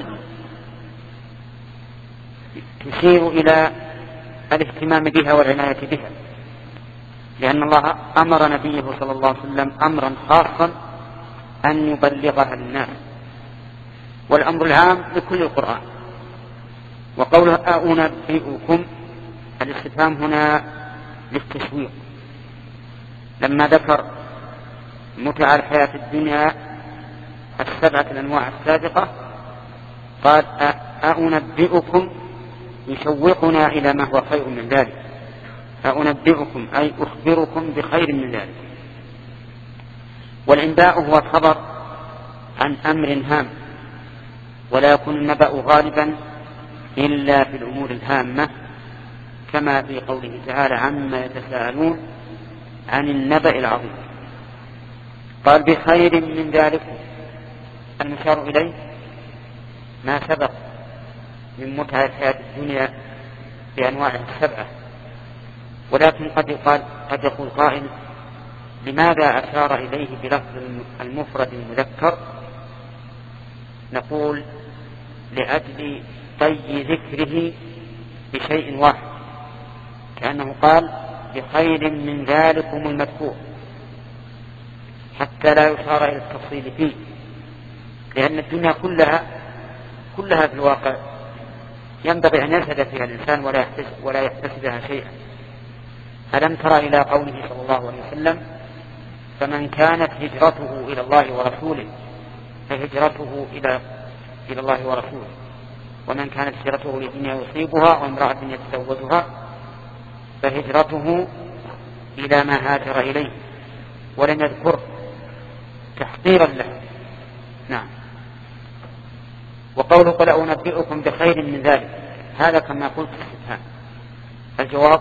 تشير إلى الاهتمام بها والعناية بها، لأن الله أمر نبيه صلى الله عليه وسلم أمرا خاصا أن يبلغها الناس، والأمر العام لكل القرآن. وقوله أأنبئكم الاستفهام هنا للتشويق، لما ذكر متع الحياة الدنيا السبعة الأنواع السابقة قال أأنبئكم يشوقنا إلى ما هو خير من ذلك. أأنبئكم أي أخبركم بخير من ذلك. والإنباء هو الخبر عن أمر هام، ولا يكون النبأ غالبا إلا في الأمور الهامة، كما في قوله تعالى: عما يتساءلون عن النبأ العظيم. قال بخير من ذلك، المشار إليه ما سبق من متعة الحياة الدنيا بأنواعها السبعة. ولكن قد يقال قد يقول قائل: لماذا أشار إليه بلفظ المفرد المذكر؟ نقول: لأجل طي ذكره بشيء واحد، كأنه قال بخير من ذلكم المذكور، حتى لا يشار إلى التفصيل فيه، لأن الدنيا كلها كلها في الواقع ينبغي أن يزهد فيها الإنسان ولا يحتسب ولا يحتسبها شيئا. ألم ترى إلى قوله صلى الله عليه وسلم: فمن كانت هجرته إلى الله ورسوله فهجرته إلى إلى الله ورسوله، ومن كانت هجرته لدنيا يصيبها وامرأة يتزوجها فهجرته إلى ما هاجر إليه، ولم يذكر تحقيرا له. نعم. وقوله قل أنبئكم بخير من ذلك، هذا كما قلت استفهام. الجواب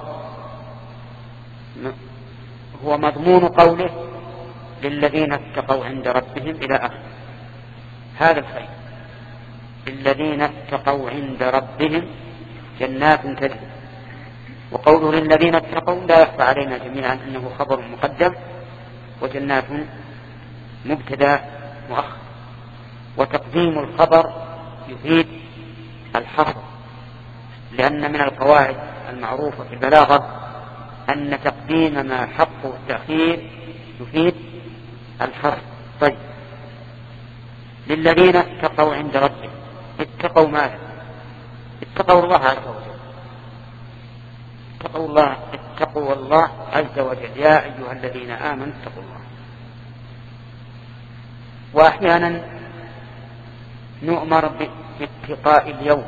هو مضمون قوله للذين اتقوا عند ربهم إلى آخره، هذا الخير. الذين اتقوا عند ربهم جنات تجري، وقوله للذين اتقوا لا يخفى علينا جميعا أنه خبر مقدم وجنات مبتدا مؤخر، وتقديم الخبر يفيد الحصر، لأن من القواعد المعروفة في البلاغة أن تقديم ما حقه التأخير يفيد الحصر. طيب، للذين اتقوا عند ربهم، اتقوا ماذا؟ اتقوا الله عز وجل، اتقوا الله اتقوا الله عز وجل، يا أيها الذين آمنوا اتقوا الله. وأحيانا نؤمر باتقاء اليوم،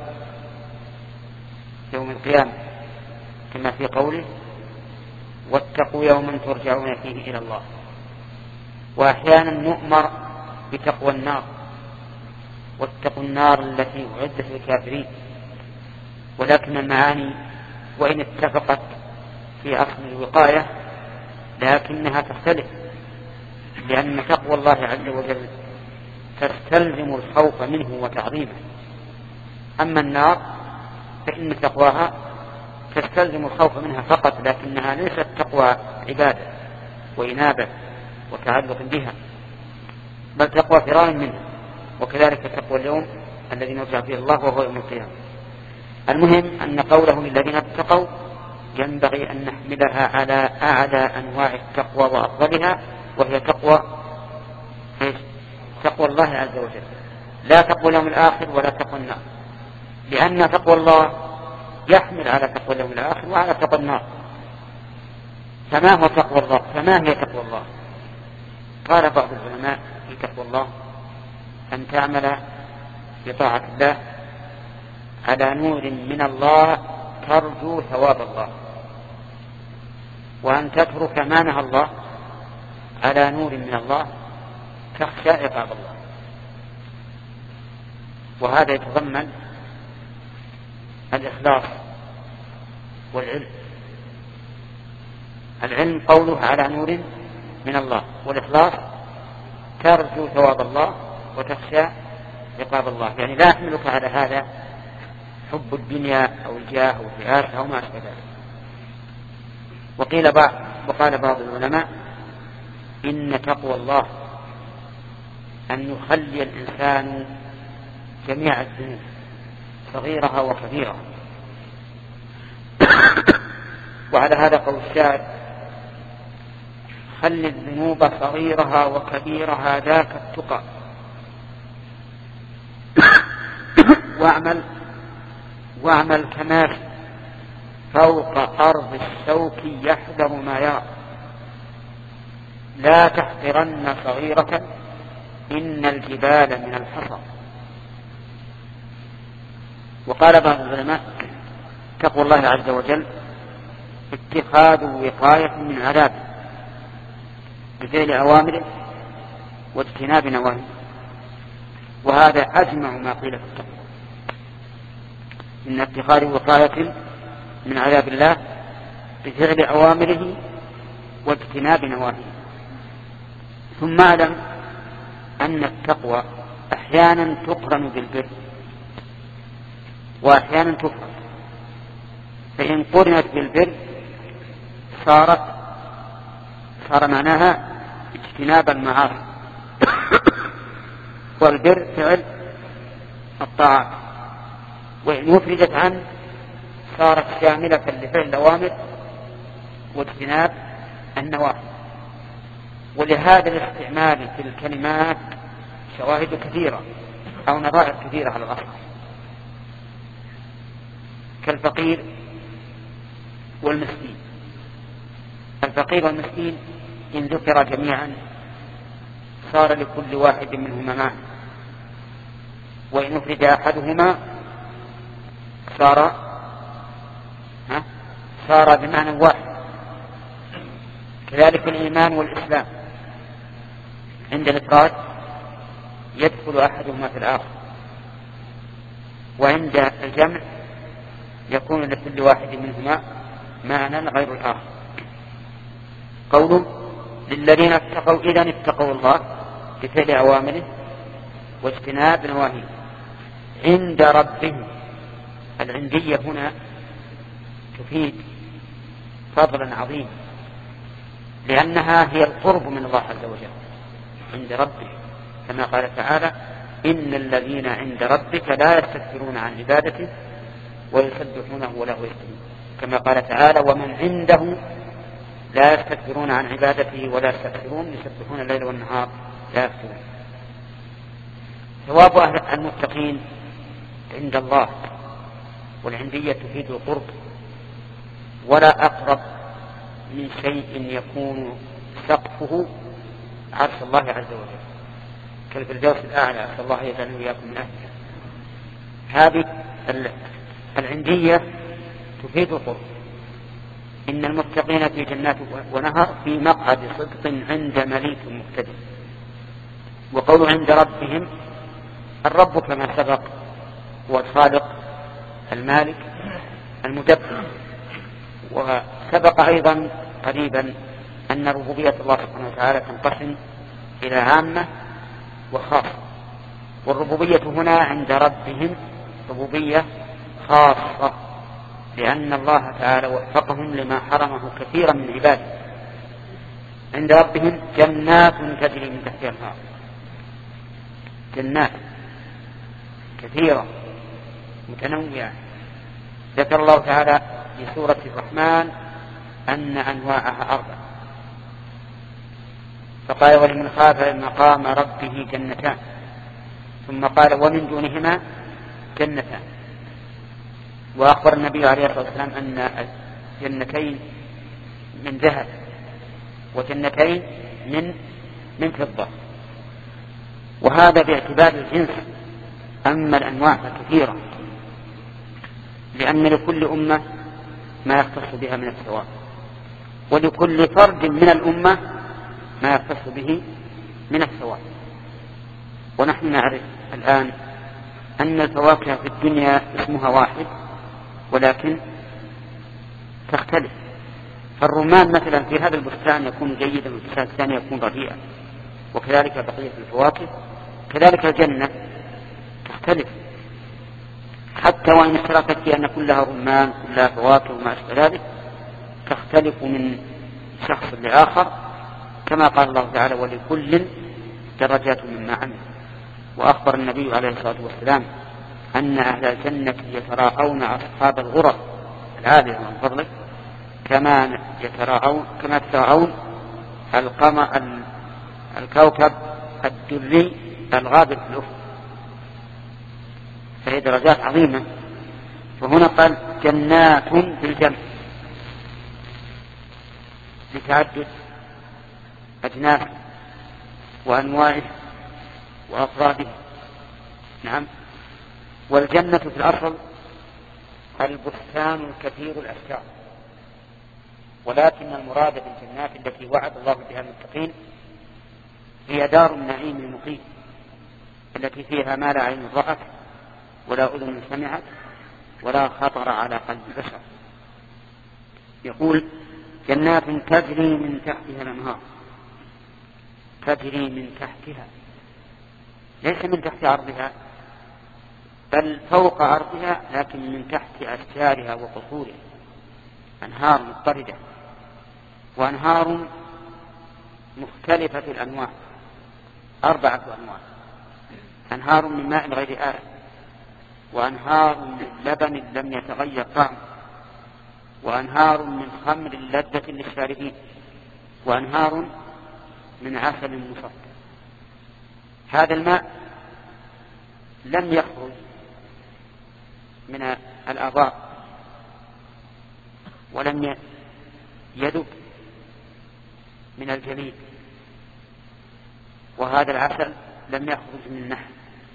يوم القيامة، كما في قوله واتقوا يوما ترجعون فيه إلى الله. وأحيانا نؤمر بتقوى النار، واتقوا النار التي أعدت للكافرين. ولكن المعاني وإن اتفقت في أصل الوقاية لكنها تختلف، لأن تقوى الله عز وجل تستلزم الخوف منه وتعظيمه، أما النار فإن تقواها تستلزم الخوف منها فقط، لكنها ليست تقوى عبادة وإنابة وتعلق بها، بل تقوى فرار منها. وكذلك تقوى اليوم الذي نرجع فيه الله وهو يوم القيامة. المهم أن قوله للذين اتقوا ينبغي أن نحملها على أعلى أنواع التقوى وأفضلها، وهي تقوى تقوى الله عز وجل، لا تقوى اليوم الآخر ولا تقوى النار، لأن تقوى الله يحمل على تقوى اليوم الآخر وعلى تقوى النار. فما هو تقوى الله؟ فما هي تقوى الله؟ قال بعض العلماء في تقوى الله أن تعمل بطاعة الله على نور من الله ترجو ثواب الله، وأن تترك ما نهى الله على نور من الله تخشى عقاب الله. وهذا يتضمن الإخلاص والعلم. العلم قوله على نور من الله، والإخلاص ترجو ثواب الله وتخشى عقاب الله، يعني لا يحملك على هذا حب الدنيا أو الجاه أو الرئاسة أو ما أشبه ذلك. وقيل بعض وقال بعض العلماء إن تقوى الله أن يخلي الإنسان جميع الذنوب صغيرها وكبيرها. وعلى هذا قول الشاعر خل الذنوب صغيرها وكبيرها ذاك التقى، واعمل واعمل كما فوق أرض الشوك يحذر ما يرى، لا تحقرن صغيرة إن الجبال من الحصى. وقال بعض العلماء تقوى الله عز وجل اتخاذ وقاية من عذابه بفعل أوامره واجتناب نواهيه، وهذا أجمع ما قيل في التقوى، إن اتخاذ وقاية من عذاب الله بفعل أوامره واجتناب نواهيه. ثم اعلم أن التقوى أحيانا تقرن بالبر وأحيانا تفرق، فإن قرنت بالبر صارت صار معناها اجتناب المعاصي، والبر فعل الطاعات، وإن يفرجت عنه صارت شاملة لفعل الأوامر واجتناب النواهي. ولهذا الاستعمال في الكلمات شواهد كثيرة أو نظائر كثيرة على الأصل، كالفقير والمسكين. الفقير والمسكين إن ذكر جميعا صار لكل واحد منهما معنى، وإن أفرد أحدهما صار ها صار بمعنى واحد. كذلك الإيمان والإسلام عند الإفراد يدخل أحدهما في الآخر، وعند الجمع يكون لكل واحد منهما معنى غير الآخر. قوله للذين اتقوا إذن اتقوا الله بفعل أوامره واجتناب نواهيه عند ربهم. العندية هنا تفيد فضلا عظيما، لأنها هي القرب من الله عز وجل عند ربه، كما قال تعالى إن الذين عند ربك لا يستكبرون عن عبادته ويسبحونه وله يسجدون، كما قال تعالى ومن عنده لا يستكبرون عن عبادته ولا يستكبرون يسبحون الليل والنهار لا يفترون. ثواب أهل المتقين عند الله، والعندية تفيد القرب، ولا أقرب من شيء يكون سقفه عرش الله عز وجل كالفردوس الأعلى، أسأل الله يجعلنا وإياكم من أهله. هذه العندية تفيد القرب. إن المتقين في جنات ونهر في مقعد صدق عند مليك مقتدر. وقول عند ربهم، الرب كما سبق هو الخالق المالك المدبر، وسبق أيضا قريبا أن ربوبية الله سبحانه وتعالى تنقسم إلى عامة وخاصة، والربوبية هنا عند ربهم ربوبية خاصة، لأن الله تعالى وفقهم لما حرمه كثيرا من عباده. عند ربهم جنات تجري من تحتها الأنهار، جنات كثيرة متنوعة. ذكر الله تعالى في سورة الرحمن أن أنواعها أربع، فقال ولمن خاف مقام ربه جنتان، ثم قال ومن دونهما جنتان. وأخبر النبي عليه الصلاة والسلام أن جنتين من ذهب وجنتين من من فضة، وهذا باعتبار الجنس. أما الأنواع فكثيرة، لأن لكل أمة ما يختص بها من الثواب، ولكل فرد من الأمة ما يختص به من الثواب. ونحن نعرف الآن أن الفواكه في الدنيا اسمها واحد ولكن تختلف. فالرمان مثلا في هذا البستان يكون جيدا وفي البستان الثاني يكون رديئا، وكذلك بقية الفواكه. كذلك الجنة تختلف، حتى وإن اشتركت في أن كلها رمان كلها فواكه وما أشبه ذلك، تختلف من شخص لآخر، كما قال الله تعالى ولكل درجات مما عمل. وأخبر النبي عليه الصلاة والسلام أن أهل الجنة يتراءون أصحاب الغرف العالية من فضله كما يتراءون كما يتراءون القمر الكوكب الدري الغابر في الأفق، فهي درجات عظيمة. وهنا قال جنات بالجمع لتعدد أجناس وأنواعه وأفراده. نعم. والجنة في الأصل البستان الكثير الأشجار، ولكن المراد بالجنات التي وعد الله بها المتقين هي دار النعيم المقيم التي فيها ما لا عين رأت ولا أذن سمعت ولا خطر على قلب بشر. يقول جنات تجري من تحتها الأنهار، تجري من تحتها، ليس من تحت عرضها بل فوق عرضها، لكن من تحت أشجارها وقصورها أنهار مضطردة، وأنهار مختلفة الأنواع، أربعة أنواع: أنهار من ماء غير آلة، وأنهار من لبن لم يتغير طعمه، وأنهار من خمر لذة للشاربين، وأنهار من عسل مصفى. هذا الماء لم يخرج من الآبار ولم يذب، من الجليد، وهذا العسل لم يخرج من النحل،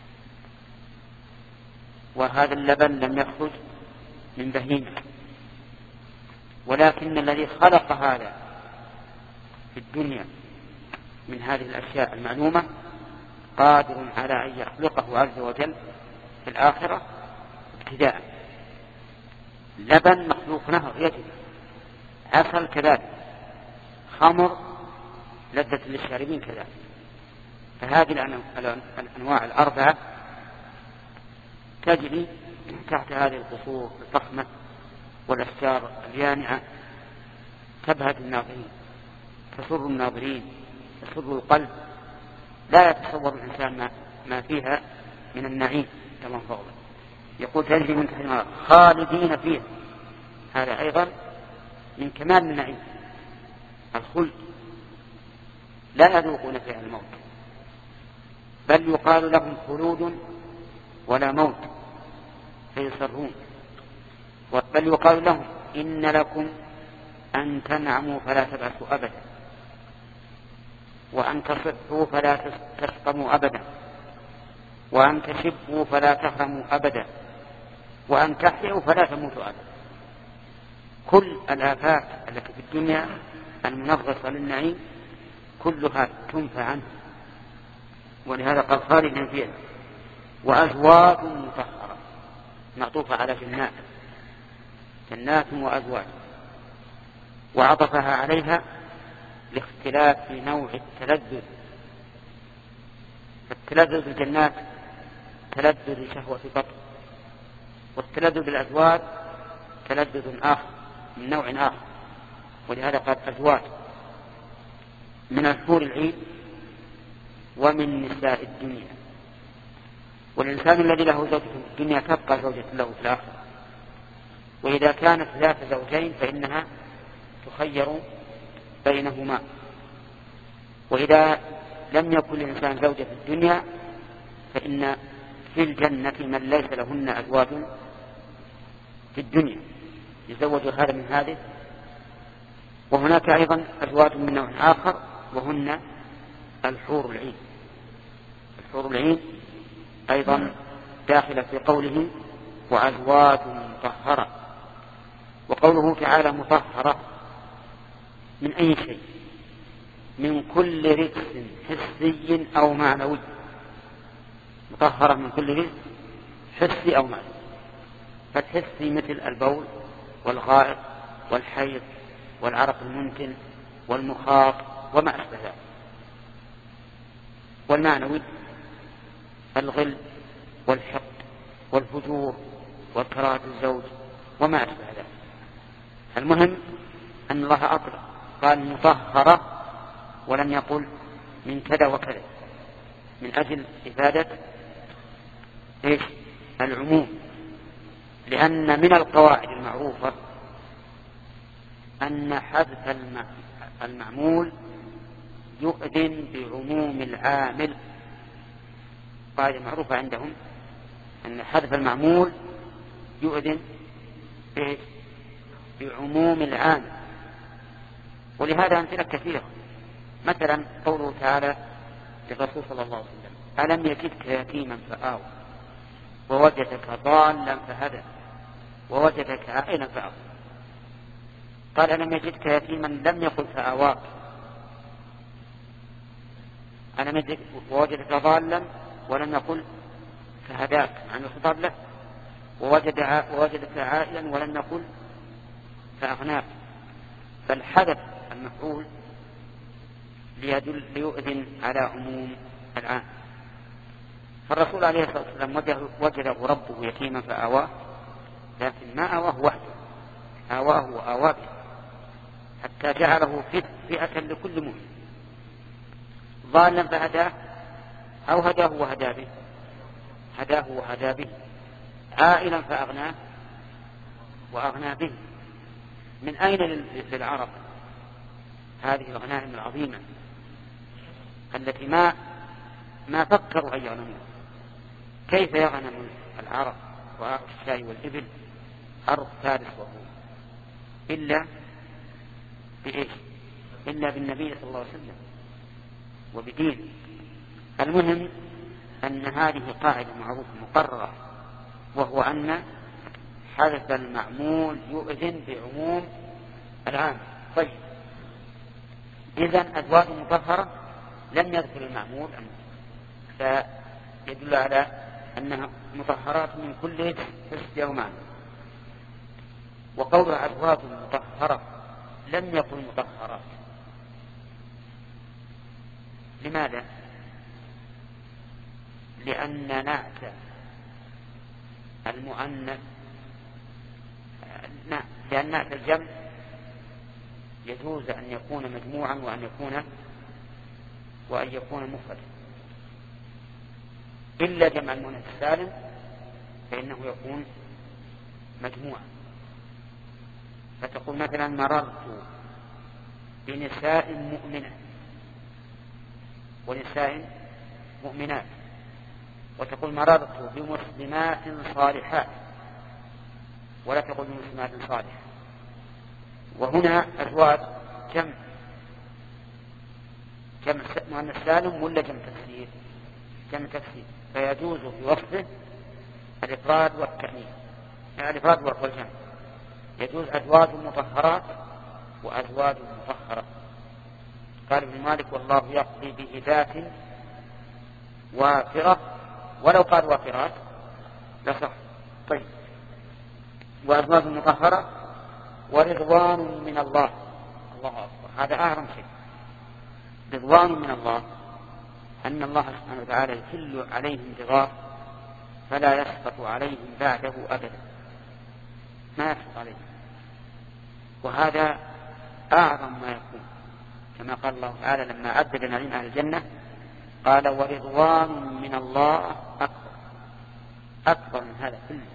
وهذا اللبن لم يخرج من بهيمة، ولكن الذي خلق هذا في الدنيا من هذه الأشياء المعلومة قادر على أن يخلقه عز وجل في الآخرة ابتداء. لبن مخلوق نهر يجب، عسل كذلك، خمر لذة للشاربين كذلك. فهذه الأنواع الأربعة تجري تحت هذه القصور الفخمة والأشجار اليانعة، تبهج الناظرين، تسر الناظرين، تسر القلب، لا يتصور الإنسان ما, ما فيها من النعيم كما فضل. يقول تجري من تحت النار خالدين فيها، هذا أيضا من كمال النعيم، الخلد، لا يذوقون فيها الموت، بل يقال لهم خلود ولا موت فيصرون، بل يقال لهم إن لكم أن تنعموا فلا تبعثوا أبدا، وأن تصحوا فلا تسقموا أبدا، وأن تشبوا فلا تهرموا أبدا، وأن تحيوا فلا تموتوا أبدا. كل الآفات التي في الدنيا المنغصة للنعيم كلها تنفى عنه، ولهذا قال خالدين فيها. وأزواج مطهرة معطوفة على جنات، جنات وأزواج، وعطفها عليها لاختلاف في نوع التلذذ. فالتلذذ بالجنات تلذذ شهوة بطن، والتلذذ بالأزواج تلذذ آخر من نوع آخر، ولهذا قال أزواج من الحور العين ومن نساء الدنيا. والإنسان الذي له زوجة في الدنيا تبقى زوجة له في الآخرة، وإذا كانت ذات زوجين فإنها تخير بينهما. وإذا لم يكن الإنسان زوجة في الدنيا فإن في الجنة من ليس لهن أزواج في الدنيا يزوج هذا من هذه. وهناك أيضا أزواج من نوع آخر وهن الحور العين. الحور العين أيضا داخلة في قوله وأزواج مطهرة. وقوله تعالى مطهرة من أي شيء؟ من كل رجس حسي أو معنوي. مطهرة من كل رجس حسي أو معنوي. فالحسي مثل البول والغائط والحيض والعرق المنتن والمخاط وما أشبه ذلك. والمعنوي الغل والحقد والفجور وكراهة الزوج وما أشبه ذلك. المهم أن الله أطلق قال مطهرة ولم يقل من كذا وكذا، من أجل إفادة إيش؟ العموم. لأن من القواعد المعروفة أن حذف المعمول يؤذن بعموم العامل. قاعدة معروفة عندهم أن حذف المعمول يؤذن بعموم العامل، ولهذا أمثلة كثيرة. مثلا قوله تعالى للرسول صلى الله عليه وسلم ألم يجدك يتيما فآوى ووجدك ضالا فهدى ووجدك عائلا فأغنى. قال ألم يجدك يتيما لم يقل فآواك، ألم يجدك ووجدك ضالا ولم يقل فهداك عن الخطاب له، ووجد ووجدك عائلا ولم يقل فأغناك. بل حدث المفعول ليدل ليؤذن على عموم العام. فالرسول عليه الصلاة والسلام وجده ربه يتيما فآواه، لكن ما آواه وحده، آواه وآواه به حتى جعله فئة لكل مؤمن. ضالا فهداه أو هداه وهدى به، هداه وهدى به. عائلا فأغناه وأغنى به. من أين للعرب هذه الغنائم العظيمة التي ما ما فكروا أن يغنموها؟ كيف يغنم العرب والشاي والإبل أرض فارس وروم إلا بإيش؟ إلا بالنبي صلى الله عليه وسلم وبدين. المهم أن هذه قاعدة معروفة مقررة، وهو أن حدث المعمول يؤذن بعموم العام. طيب، إذن أزواج مطهرة لم يذكر المعمول، فيدل على أنها مطهرات من كل حس يومان. وقول أزواج مطهرة لم يقل مطهرات. لماذا؟ لأن نعت المؤنث نعم لأن نعت الجمع يجوز أن يكون مجموعا وأن يكون وأن يكون مفردا، إلا جمع المؤنث السالم فإنه يكون مجموعا. فتقول مثلا مررت بنساء مؤمنة ونساء مؤمنات، وتقول مررت بمسلمات صالحات، ولا تقول بمسلمات صالحة. وهنا أزواج جمع جمع مؤنث سالم ولا جمع تكسير؟ جمع تكسير، فيجوز في وصفه الإفراد والتأنيث، الإفراد والجمع. يجوز أزواج مطهرات وأزواج مطهرة. قال ابن مالك والله يقضي بهداة وافرة، ولو قال وافرات لصح. طيب، وأزواج مطهرة ورضوان من الله. الله أكبر، هذا أعظم شيء. رضوان من الله أن الله سبحانه وتعالى يحل عليهم رضاه فلا يسقط عليهم بعده أبدا، ما يسقط عليهم. وهذا أعظم ما يكون، كما قال الله تعالى لما عدد نعيم أهل الجنة قال ورضوان من الله أكبر، أكبر من هذا كله.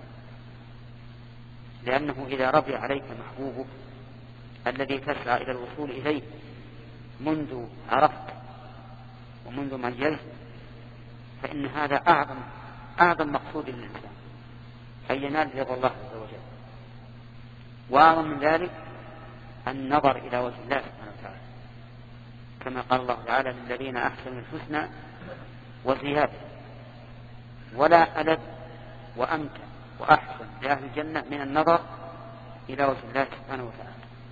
لأنه إذا رضي عليك محبوبك الذي تسعى إلى الوصول إليه منذ عرفت ومنذ ميزت، فإن هذا أعظم أعظم مقصود للإنسان، أن ينال رضا الله عز وجل. وأعظم من ذلك النظر إلى وجه الله سبحانه وتعالى، كما قال الله تعالى للذين أحسنوا الحسنى وزيادة، ولا ألذ وأمتع وأحسن لأهل الجنة من النظر إلى وجه الله سبحانه وتعالى.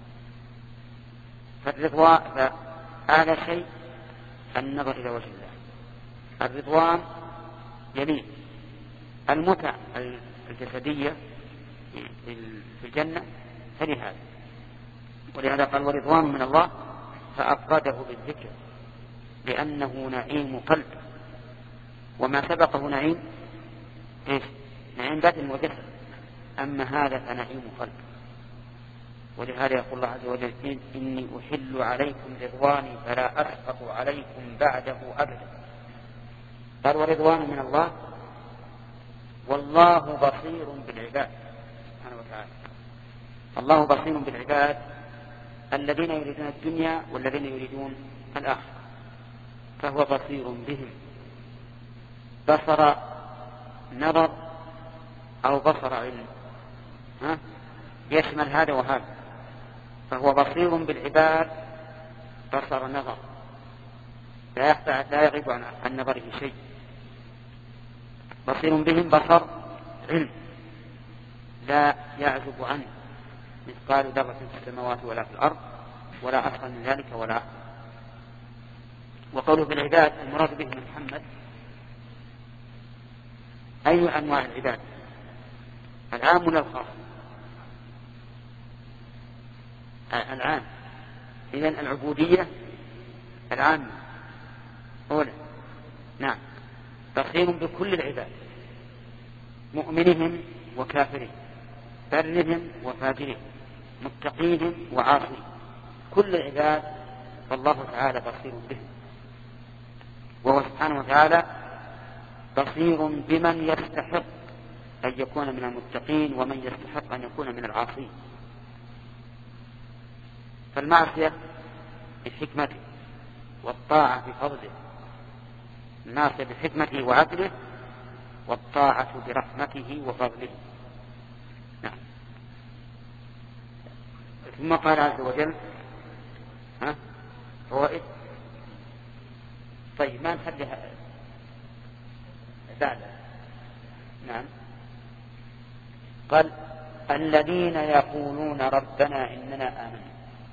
فالرضوان فأعلى شيء النظر إلى وجه الله. الرضوان يليه المتع الجسدية في الجنة فلهذا، ولهذا قال ورضوان من الله فأفرده بالذكر لأنه نعيم قلب، وما سبقه نعيم إيش؟ نعيم ذات وجسد، أما هذا فنعيم قلب. ولهذا يقول الله عز وجل إني أحل عليكم رضواني فلا أسقط عليكم بعده أبدا. قال ورضوان من الله والله بصير بالعباد سبحانه وتعالى. الله بصير بالعباد الذين يريدون الدنيا والذين يريدون الآخرة، فهو بصير بهم. بصر نظر أو بصر علم، ها؟ يشمل هذا وهذا. فهو بصير بالعباد بصر نظر، لا يخفى لا يغيب عن نظره شيء. بصير بهم بصر علم لا يعزب عنه مثقال ذرة في السماوات ولا في الأرض ولا أصغر من ذلك ولا أكبر. وقوله بالعباد المراد به محمد أي أنواع العباد؟ العام ولا الخاص؟ العام. إذن العبودية العامة أولا. نعم، بصير بكل العباد، مؤمنهم وكافرهم، برهم وفاجرهم، متقيهم وعاصيهم، كل العباد فالله تعالى بصير بهم. وهو سبحانه وتعالى بصير بمن يستحق أن يكون من المتقين ومن يستحق أن يكون من العاصين. فالمعصية بحكمته والطاعة بفضله، المعصية بحكمته وعدله والطاعة برحمته وفضله. نعم. ثم قال عز وجل ها فوائد. طيب ما نخليها بعد. نعم. قال الذين يقولون ربنا إننا آمنا،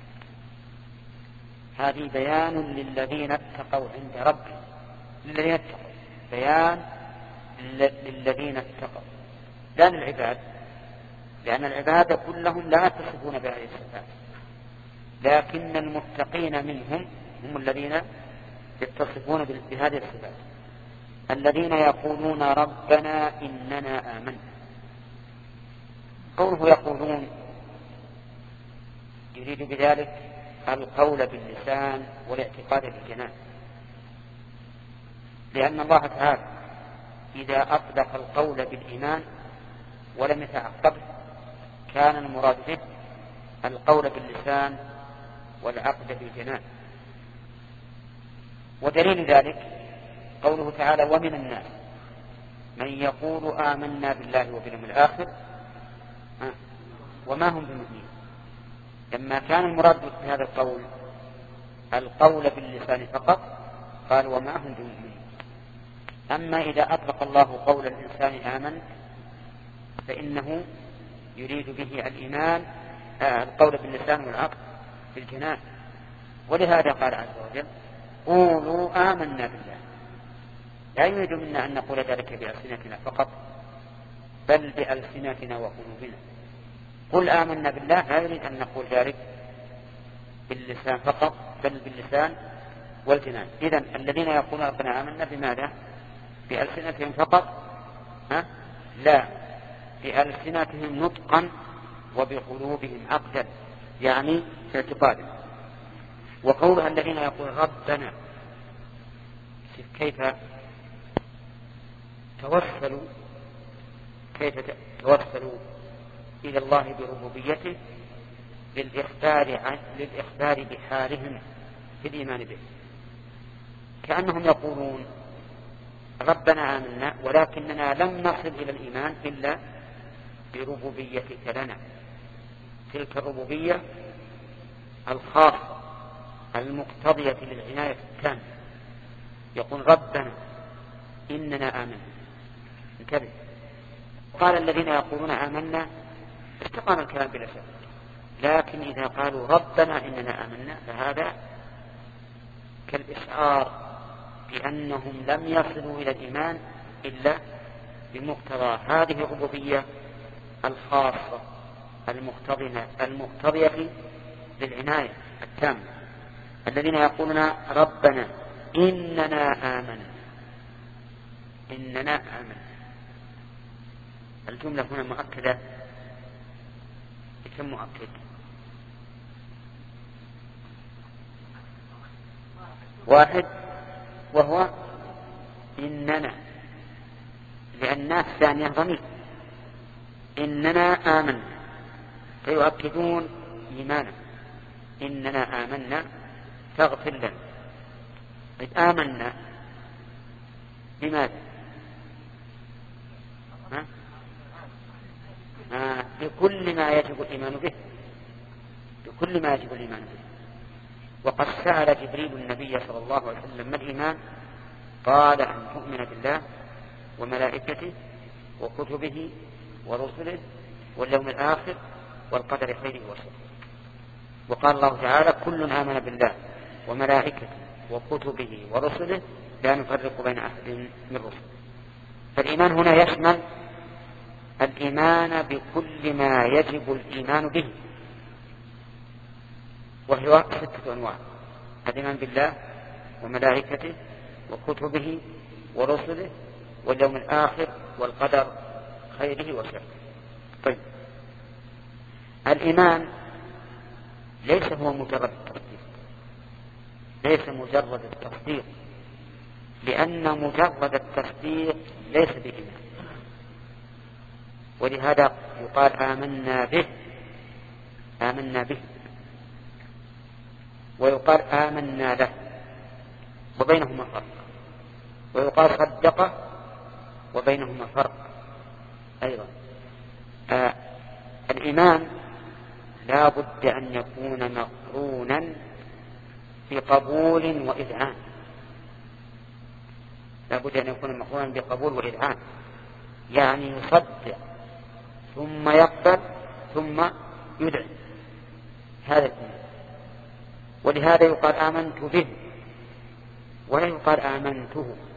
هذه بيان للذين اتقوا عند ربهم، للذين اتقوا، بيان للذين اتقوا لا للعباد، لأن العباد كلهم لا يتصفون بهذه الصفات، لكن المتقين منهم هم الذين يتصفون بهذه الصفات. الذين يقولون ربنا إننا آمنا، قوله يقولون يريد بذلك القول باللسان والاعتقاد بالجنان، لأن الله تعالى إذا أطلق القول بالإيمان ولم يتعقبه كان المراد به القول باللسان والعقد بالجنان. ودليل ذلك قوله تعالى ومن الناس من يقول آمنا بالله وباليوم الآخر وما هم بمؤمنين، لما كان المراد بهذا القول القول باللسان فقط قال وما هم بمؤمنين. أما إذا أطلق الله قول الإنسان آمن فإنه يريد به الإيمان آه القول باللسان والعقل بالجنان. ولهذا قال عز وجل قولوا آمنا بالله، لا يريد منا أن نقول ذلك بألسنتنا فقط بل بألسنتنا وقلوبنا. قل آمنا بالله لا يريد أن نقول ذلك باللسان فقط بل باللسان والجنان. إذن الذين يقولون ربنا آمنا بماذا؟ بألسنتهم فقط؟ ها؟ لا، بألسنتهم نطقا وبقلوبهم عقدا، يعني في اعتقادا. وقولها الذين يقول ربنا كيف توسلوا كيف توسلوا إلى الله بربوبيته للإخبار عن للإخبار بحالهم في الإيمان به، كأنهم يقولون ربنا آمنا ولكننا لم نصل إلى الإيمان إلا بربوبيتك لنا، تلك الربوبية الخاصة المقتضية للعناية التامة. يقول ربنا إننا آمنا، انتبه. قال الذين يقولون آمنا استقام الكلام بلا شك، لكن إذا قالوا ربنا إننا آمنا فهذا كالإشعار بأنهم لم يصلوا إلى الإيمان إلا بمقتضى هذه الربوبية الخاصة المقتضية المقتضية للعناية التامة. الذين يقولون ربنا إننا آمنا، إننا آمنا، الجملة هنا مؤكدة بكم مؤكد؟ واحد، وهو إننا، لأن الثانية ضمير إننا آمنا فيؤكدون إيمانا. إننا آمنا فاغفر لنا. إذ آمنا بماذا؟ ها؟ آه بكل ما يجب الإيمان به، بكل ما يجب الإيمان به. وقد سأل جبريل النبي صلى الله عليه وسلم ما الإيمان؟ قال أن تؤمن بالله وملائكته وكتبه ورسله واليوم الآخر والقدر خيره وشره. وقال الله تعالى كل آمن بالله وملائكته وكتبه ورسله لا نفرق بين أحد من رسله. فالإيمان هنا يشمل الإيمان بكل ما يجب الإيمان به، وهو ستة أنواع: الإيمان بالله وملائكته وكتبه ورسله واليوم الآخر والقدر خيره وشره. طيب، الإيمان ليس هو مجرد التصديق، ليس مجرد التصديق، لأن مجرد التصديق ليس بإيمان. ولهذا يقال آمنا به، آمنا به، ويقال آمنا له، وبينهما فرق. ويقال صدقه، وبينهما فرق أيضا. آه الإيمان لا بد أن يكون مقرونا بقبول وإذعان، لابد أن يكون مقرونا بقبول وإذعان، يعني يصدق ثم يقبل ثم يدعي، هذا الإيمان. ولهذا يقال آمنت به ولا يقال آمنته،